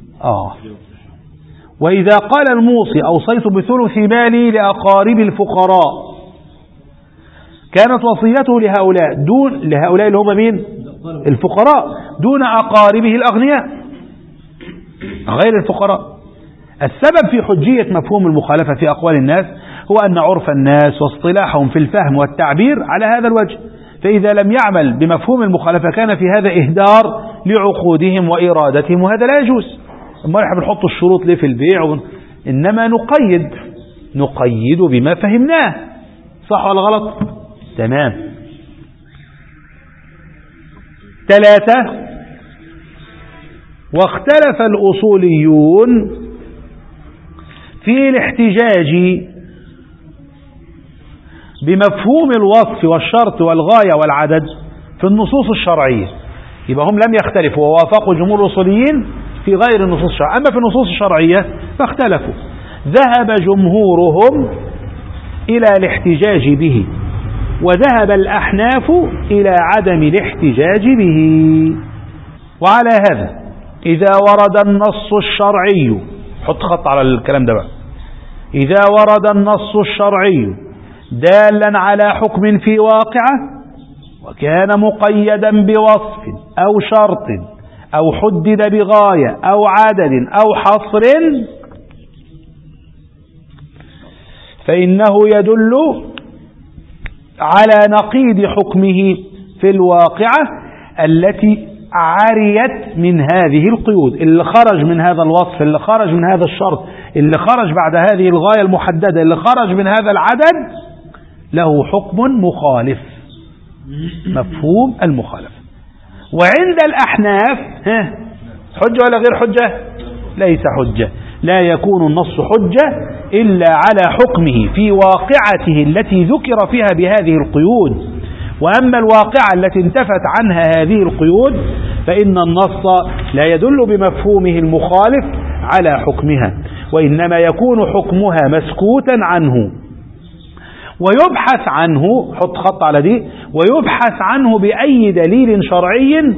وإذا قال الموصي أوصيت بثلث مالي لأقارب الفقراء، كانت وصيته لهؤلاء اللي هم مين؟ الفقراء، دون أقاربه الأغنياء غير الفقراء. السبب في حجية مفهوم المخالفة في أقوال الناس هو أن عرف الناس واصطلاحهم في الفهم والتعبير على هذا الوجه، فإذا لم يعمل بمفهوم المخالفة كان في هذا إهدار لعقودهم وإرادتهم، وهذا لا يجوز. أما نحن بنحط الشروط ليه في البيع؟ إنما نقيد بما فهمناه. صح ولا غلط؟ تمام. 3، واختلف الأصوليون في الاحتجاج بمفهوم الوصف والشرط والغاية والعدد في النصوص الشرعية. يبقى هم لم يختلفوا ووافقوا جمهور الأصوليين في غير النصوص الشرعية، أما في النصوص الشرعية فاختلفوا. ذهب جمهورهم إلى الاحتجاج به، وذهب الأحناف إلى عدم الاحتجاج به. وعلى هذا إذا ورد النص الشرعي، حط خط على الكلام ده بقى، إذا ورد النص الشرعي دالا على حكم في واقعه وكان مقيدا بوصف أو شرط أو حدد بغاية أو عدد أو حصر، فإنه يدل على نقيض حكمه في الواقعة التي عريت من هذه القيود، اللي خرج من هذا الوصف، اللي خرج من هذا الشرط، اللي خرج بعد هذه الغاية المحددة، اللي خرج من هذا العدد، له حكم مخالف، مفهوم المخالفة. وعند الأحناف حجة ولا غير حجة؟ ليس حجة. لا يكون النص حجة إلا على حكمه في واقعته التي ذكر فيها بهذه القيود، وأما الواقعة التي انتفت عنها هذه القيود فإن النص لا يدل بمفهومه المخالف على حكمها، وإنما يكون حكمها مسكوتا عنه ويبحث عنه، حط خط على دي، ويبحث عنه بأي دليل شرعي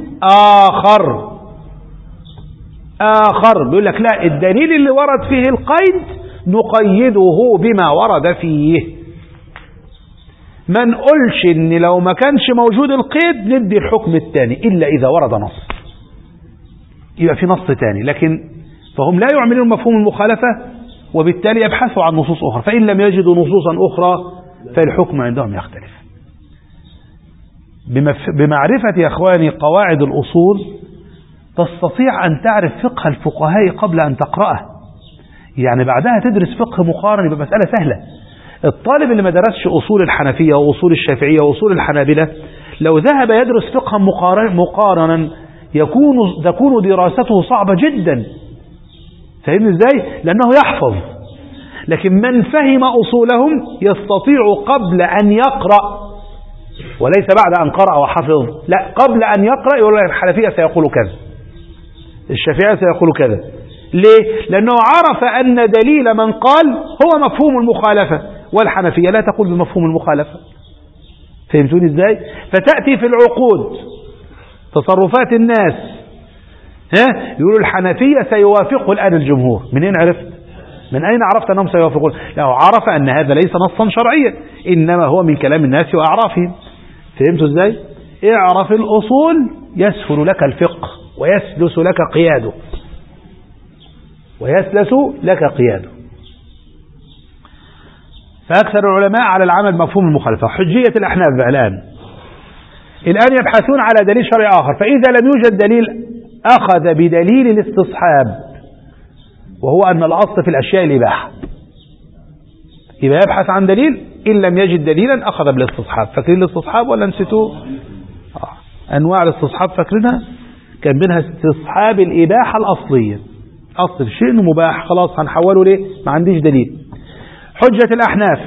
آخر. بيقول لك لا، الدليل اللي ورد فيه القيد نقيده بما ورد فيه، ما نقولش ان لو ما كانش موجود القيد ندي الحكم الثاني إلا إذا ورد نص، يبقى في نص ثاني. لكن فهم لا يعملون مفهوم المخالفة، وبالتالي يبحثوا عن نصوص أخرى، فإن لم يجدوا نصوصا أخرى فالحكم عندهم يختلف. بمعرفة يا أخواني قواعد الأصول تستطيع أن تعرف فقه الفقهاء قبل أن تقرأه، يعني بعدها تدرس فقه مقارن، يبقى مسألة سهلة. الطالب اللي ما درسش أصول الحنفية وأصول الشافعية وأصول الحنابلة لو ذهب يدرس فقها مقارنا تكون دراسته صعبة جدا. فاهمني ازاي؟ لأنه يحفظ، لكن من فهم أصولهم يستطيع قبل أن يقرأ، وليس بعد أن قرأ وحفظ، لا، قبل أن يقرأ يقول الحنفية سيقول كذا، الشافعية سيقول كذا. ليه؟ لأنه عرف أن دليل من قال هو مفهوم المخالفة، والحنفية لا تقول بمفهوم المخالفة. فهمتوني ازاي؟ فتأتي في العقود تصرفات الناس، يقولوا الحنفية سيوافق الآن الجمهور. منين عرفت؟ من أين عرفت أنهم سيوافقون؟ لو عرف أن هذا ليس نصا شرعيا، إنما هو من كلام الناس وأعرافهم. فهمتوا ازاي؟ اعرف الأصول يسهل لك الفقه ويسلس لك قياده. فأكثر العلماء على العمل مفهوم المخالفة. حجية الأحناف الآن يبحثون على دليل شرعي آخر، فإذا لم يوجد دليل أخذ بدليل الاستصحاب، وهو أن الأصل في الأشياء الإباحة. يبقى يبحث عن دليل، إن لم يجد دليلا أخذ بالاستصحاب. فاكرين الاستصحاب ولا نسيتوه؟ أنواع الاستصحاب فاكرينها؟ كان منها استصحاب الإباحة الأصلية، أصل الشيء إنه مباح، خلاص هنحوله ليه؟ ما عنديش دليل. حجة الأحناف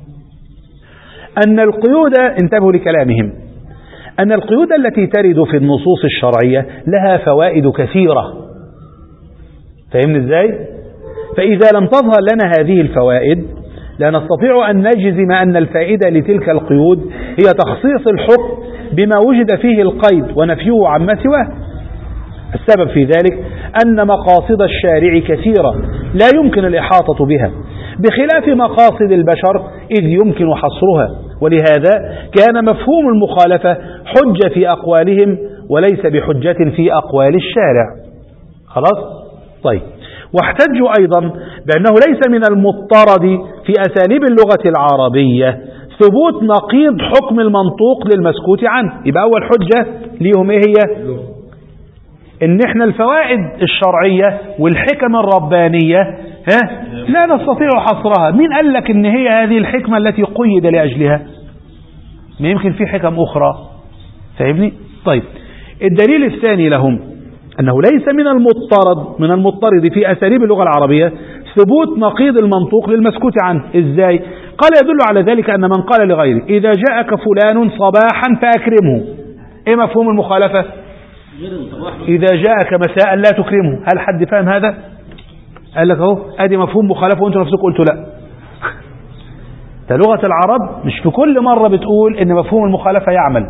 أن القيود، انتبهوا لكلامهم، أن القيود التي ترد في النصوص الشرعية لها فوائد كثيرة. فهمنا ازاي؟ فإذا لم تظهر لنا هذه الفوائد لا نستطيع أن نجزم أن الفائدة لتلك القيود هي تخصيص الحكم بما وجد فيه القيد ونفيه عما سواه. السبب في ذلك أن مقاصد الشارع كثيرة لا يمكن الإحاطة بها، بخلاف مقاصد البشر إذ يمكن حصرها، ولهذا كان مفهوم المخالفة حجة في أقوالهم وليس بحجة في أقوال الشارع. خلاص؟ طيب، واحتجوا أيضا بأنه ليس من المضطرد في أساليب اللغة العربية ثبوت نقيض حكم المنطوق للمسكوت عنه. يبقى أول حجة ليهم إيه هي؟ إن إحنا الفوائد الشرعية والحكم الربانية لا نستطيع حصرها. مين قال لك إن هي هذه الحكمة التي قيد لأجلها؟ ما يمكن في حكم أخرى. فاهمني؟ طيب، الدليل الثاني لهم أنه ليس من المضطرد في أساليب اللغة العربية ثبوت نقيض المنطوق للمسكوت عنه. إزاي؟ قال يدل على ذلك أن من قال لغيره إذا جاءك فلان صباحا فأكرمه. إيه مفهوم المخالفة؟ إذا جاءك مساء لا تكرمه. هل حد فاهم هذا؟ قال لك اهو ادي مفهوم مخالفة وانتوا نفسكم قلتوا لا. ده لغة العرب مش في كل مرة بتقول ان مفهوم المخالفة يعمل.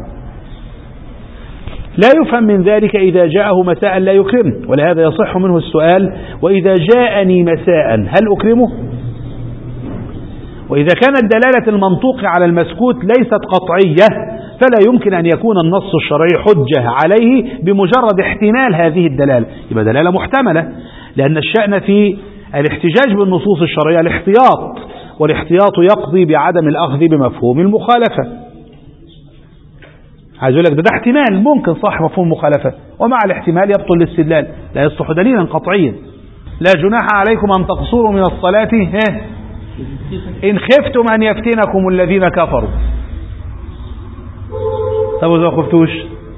لا يفهم من ذلك إذا جاءه مساء لا يكرمه، ولهذا يصح منه السؤال وإذا جاءني مساء هل أكرمه؟ وإذا كانت دلالة المنطوق على المسكوت ليست قطعية فلا يمكن أن يكون النص الشرعي حجة عليه بمجرد احتمال هذه الدلالة. يبقى دلالة محتملة، لأن الشأن في الاحتجاج بالنصوص الشرعية الاحتياط، والاحتياط يقضي بعدم الأخذ بمفهوم المخالفة. عايز أقول لك ده احتمال ممكن صح مفهوم مخالفة، ومع الاحتمال يبطل الاستدلال، لا يصح دليلا قطعيا. لا جناح عليكم أن تقصروا من الصلاة إن خفتم أن يفتنكم الذين كفروا. طب وإذا ما خفتوش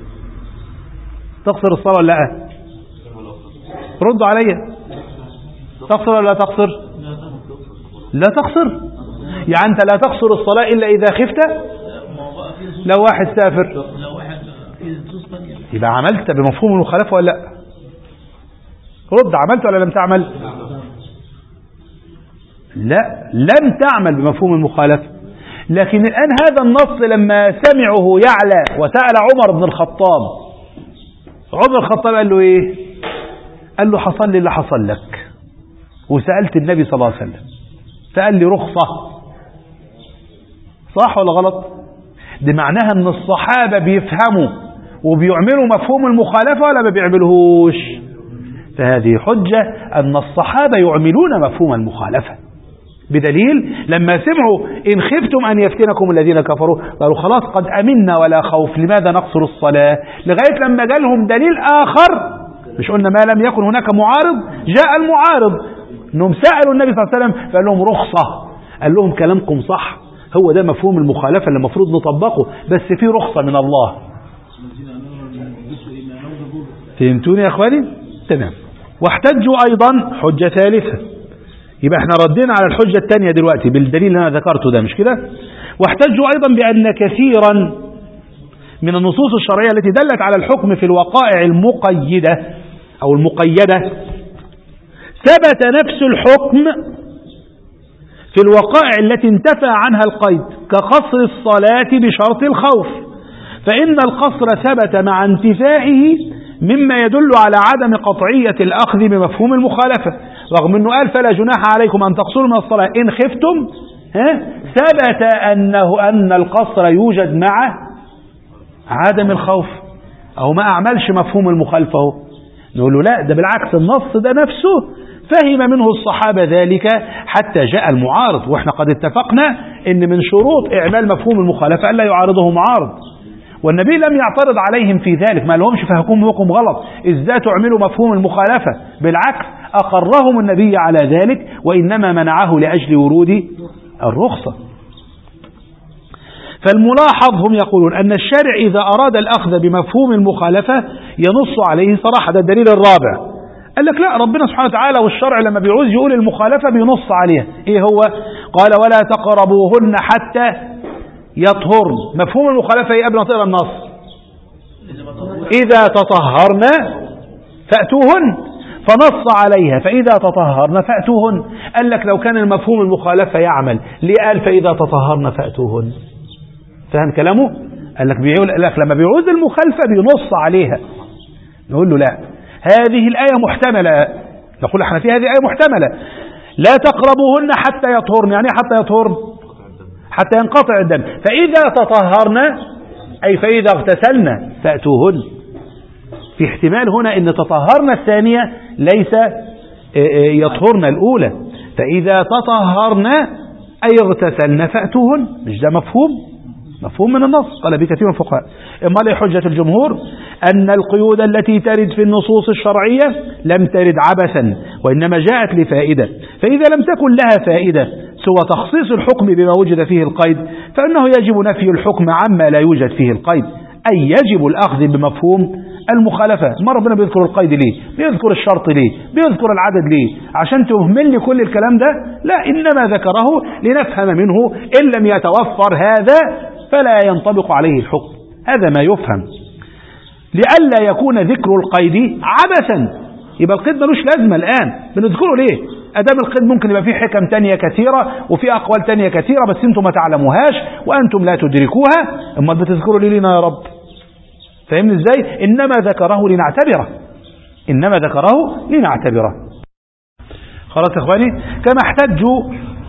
تقصر الصلاة ولا لا؟ ردوا علي، تقصر ولا لا تقصر؟ لا تقصر. يعني أنت لا تقصر الصلاة إلا إذا خفت. لو واحد سافر يبقى عملت بمفهوم المخالفة ولا لا؟ رد، عملت ولا لم تعمل؟ لا، لم تعمل بمفهوم المخالفة. لكن الآن هذا النص لما سمعه يعلى وسأل عمر بن الخطاب، عمر الخطاب قال له ايه؟ قال له حصل لي اللي حصل لك وسألت النبي صلى الله عليه وسلم فقال لي رخصة. صح ولا غلط؟ دي معناها ان الصحابة بيفهموا وبيعملوا مفهوم المخالفة ولا ما بيعملوهوش؟ فهذه حجة أن الصحابة يعملون مفهوم المخالفة، بدليل لما سمعوا إن خفتم أن يفتنكم الذين كفروا قالوا خلاص قد أمنا ولا خوف، لماذا نقصر الصلاة؟ لغاية لما جالهم دليل آخر، مش قلنا ما لم يكن هناك معارض؟ جاء المعارض، انهم سألوا النبي صلى الله عليه وسلم فقال لهم رخصة، قال لهم كلامكم صح، هو ده مفهوم المخالفة اللي المفروض نطبقه، بس في رخصة من الله. فهمتوني يا اخواني؟ تمام. واحتجوا ايضا حجة ثالثة، يبقى احنا ردينا على الحجة الثانية دلوقتي بالدليل اللي انا ذكرته ده، مش كده؟ واحتجوا ايضا بان كثيرا من النصوص الشرعية التي دلت على الحكم في الوقائع المقيدة او المقيدة ثبت نفس الحكم في الوقائع التي انتفى عنها القيد، كقصر الصلاة بشرط الخوف، فإن القصر ثبت مع انتفائه مما يدل على عدم قطعية الأخذ بمفهوم المخالفة، رغم أنه قال فلا جناح عليكم أن تقصروا من الصلاة إن خفتم، ثبت أن القصر يوجد مع عدم الخوف، أو ما أعملش مفهوم المخالفة. نقول له لا، ده بالعكس، النص ده نفسه فهم منه الصحابة ذلك حتى جاء المعارض، وإحنا قد اتفقنا إن من شروط إعمال مفهوم المخالفة ألا يعارضه معارض، والنبي لم يعترض عليهم في ذلك، ما لهمش فهمكم غلط، إزاي تعملوا مفهوم المخالفة؟ بالعكس أقرهم النبي على ذلك، وإنما منعه لأجل ورود الرخصة. فالملاحظ هم يقولون أن الشارع إذا أراد الأخذ بمفهوم المخالفة ينص عليه صراحة. ده الدليل الرابع، قال لك لا، ربنا سبحانه وتعالى والشرع لما بيعوز يقول المخالفة بينص عليها. إيه هو؟ قال ولا تقربوهن حتى يطهرن. مفهوم المخالفة إيه قبل ما تقرأ النص؟ إذا تطهرن فأتوهن، فنص عليها فإذا تطهرن فأتوهن. قال لك لو كان المفهوم المخالفة يعمل ليه قال فإذا تطهرن فأتوهن؟ فهم كلامه؟ قال لك لما بيعوز المخالفة بينص عليها. نقول له لا، هذه الآية محتملة، نقول احنا في هذه آية محتملة، لا تقربوهن حتى يطهرن، يعني حتى يطهرن حتى ينقطع الدم، فإذا تطهرن أي فإذا اغتسلن فأتوهن. في احتمال هنا ان تطهرن الثانية ليس يطهرن الأولى، فإذا تطهرن أي اغتسلن فأتوهن، مش ده مفهوم من النص؟ قال بكثير من الفقهاء. إما لحجة الجمهور أن القيود التي ترد في النصوص الشرعية لم ترد عبثا، وإنما جاءت لفائدة، فإذا لم تكن لها فائدة سوى تخصيص الحكم بما وجد فيه القيد فإنه يجب نفي الحكم عما لا يوجد فيه القيد، أي يجب الأخذ بمفهوم المخالفة. ما ربنا بيذكر القيد ليه؟ بيذكر الشرط ليه؟ بيذكر العدد ليه؟ عشان تهمل لي كل الكلام ده؟ لا، إنما ذكره لنفهم منه إن لم يتوفر هذا فلا ينطبق عليه الحكم. هذا ما يفهم، لئلا يكون ذكر القيد عبثا. يبقى القيد ملوش لازمة الآن، بنذكره ليه؟ أدام القيد ممكن يبقى فيه حكم تانية كثيرة وفي أقوال تانية كثيرة بس أنتم ما تعلموهاش وأنتم لا تدركوها، أما بتذكروا ليه لنا يا رب؟ فهمني إزاي؟ إنما ذكره لنعتبره. خلاص يا إخواني، كما احتجوا،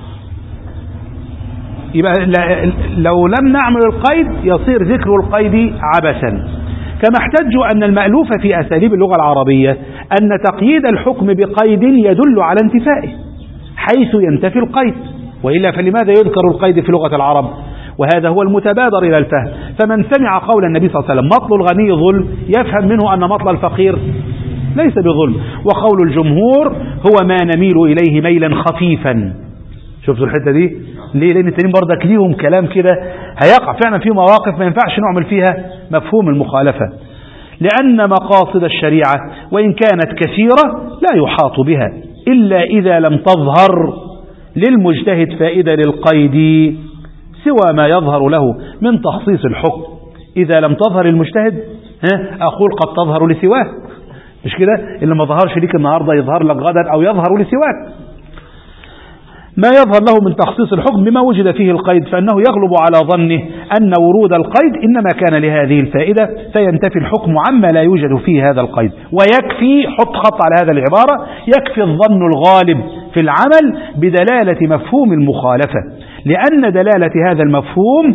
يبقى لو لم نعمل القيد يصير ذكر القيد عبثا. كما احتجوا أن المألوف في أساليب اللغة العربية أن تقييد الحكم بقيد يدل على انتفائه حيث ينتفي القيد، وإلا فلماذا يذكر القيد في لغة العرب؟ وهذا هو المتبادر إلى الفهم. فمن سمع قول النبي صلى الله عليه وسلم مطل الغني ظلم يفهم منه أن مطل الفقير ليس بظلم، وقول الجمهور هو ما نميل إليه ميلا خفيفا. شفتوا الحتة دي؟ ليه؟ لأن التانيين برضك ليهم كلام كده هيقع فعلا في مواقف ما ينفعش نعمل فيها مفهوم المخالفة، لأن مقاصد الشريعة وإن كانت كثيرة لا يحاط بها إلا إذا لم تظهر للمجتهد فائدة للقيد سوى ما يظهر له من تخصيص الحكم. إذا لم تظهر المجتهد أقول قد تظهر لسواه، مش كده؟ اللي ما ظهرش ليك النهاردة يظهر لك غدا أو يظهر لسواك. ما يظهر له من تخصيص الحكم بما وجد فيه القيد، فإنه يغلب على ظنه أن ورود القيد إنما كان لهذه الفائدة، فينتفي الحكم عما لا يوجد فيه هذا القيد. ويكفي، حط خط على هذا العبارة، يكفي الظن الغالب في العمل بدلالة مفهوم المخالفة، لأن دلالة هذا المفهوم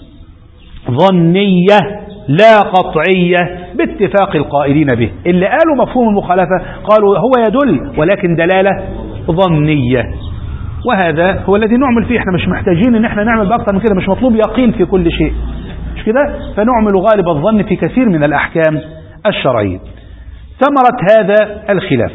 ظنية لا قطعية باتفاق القائلين به. اللي قالوا مفهوم المخالفة قالوا هو يدل ولكن دلالة ظنية، وهذا هو الذي نعمل فيه. احنا مش محتاجين ان احنا نعمل بأكثر من كده، مش مطلوب يقين في كل شيء، مش كده؟ فنعمل غالب الظن في كثير من الأحكام الشرعية. ثمرة هذا الخلاف،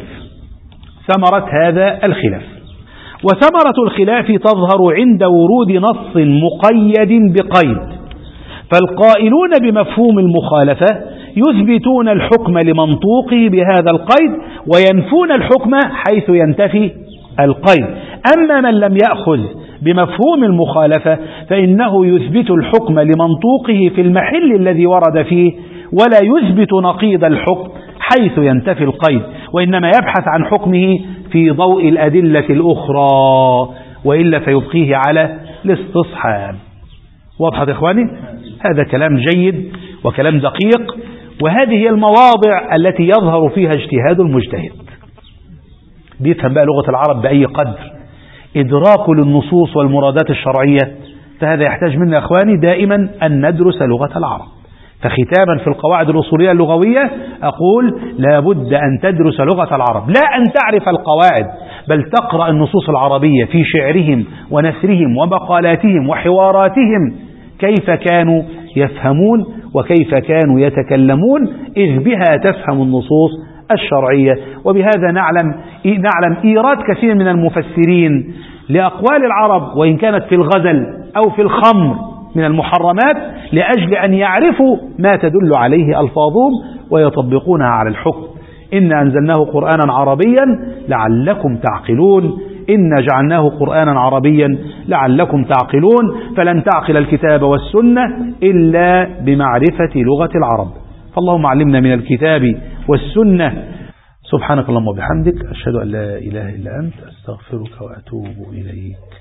وثمرة الخلاف تظهر عند ورود نص مقيد بقيد. فالقائلون بمفهوم المخالفة يثبتون الحكم لمنطوقه بهذا القيد، وينفون الحكم حيث ينتفي القيد. أما من لم يأخذ بمفهوم المخالفة فإنه يثبت الحكم لمنطوقه في المحل الذي ورد فيه، ولا يثبت نقيض الحكم حيث ينتفي القيد، وإنما يبحث عن حكمه في ضوء الأدلة الأخرى، وإلا فيبقيه على الاستصحاب. واضح يا إخواني؟ هذا كلام جيد وكلام دقيق، وهذه هي المواضع التي يظهر فيها اجتهاد المجتهد. بيفهم بقى لغة العرب بأي قدر، إدراك للنصوص والمرادات الشرعية، فهذا يحتاج منا يا إخواني دائما أن ندرس لغة العرب. فختاما في القواعد الأصولية اللغوية أقول لا بد أن تدرس لغة العرب، لا أن تعرف القواعد، بل تقرأ النصوص العربية في شعرهم ونثرهم ومقالاتهم وحواراتهم، كيف كانوا يفهمون وكيف كانوا يتكلمون، إذ بها تفهم النصوص الشرعية. وبهذا نعلم إيراد كثير من المفسرين لأقوال العرب وإن كانت في الغزل أو في الخمر من المحرمات، لأجل أن يعرفوا ما تدل عليه ألفاظهم ويطبقونها على الحكم. إنا أنزلناه قرآنا عربيا لعلكم تعقلون، إنا جعلناه قرآنا عربيا لعلكم تعقلون، فلن تعقل الكتاب والسنة إلا بمعرفة لغة العرب. فاللهم علمنا من الكتاب والسنة. سبحانك اللهم وبحمدك، أشهد أن لا إله إلا أنت، أستغفرك وأتوب إليك.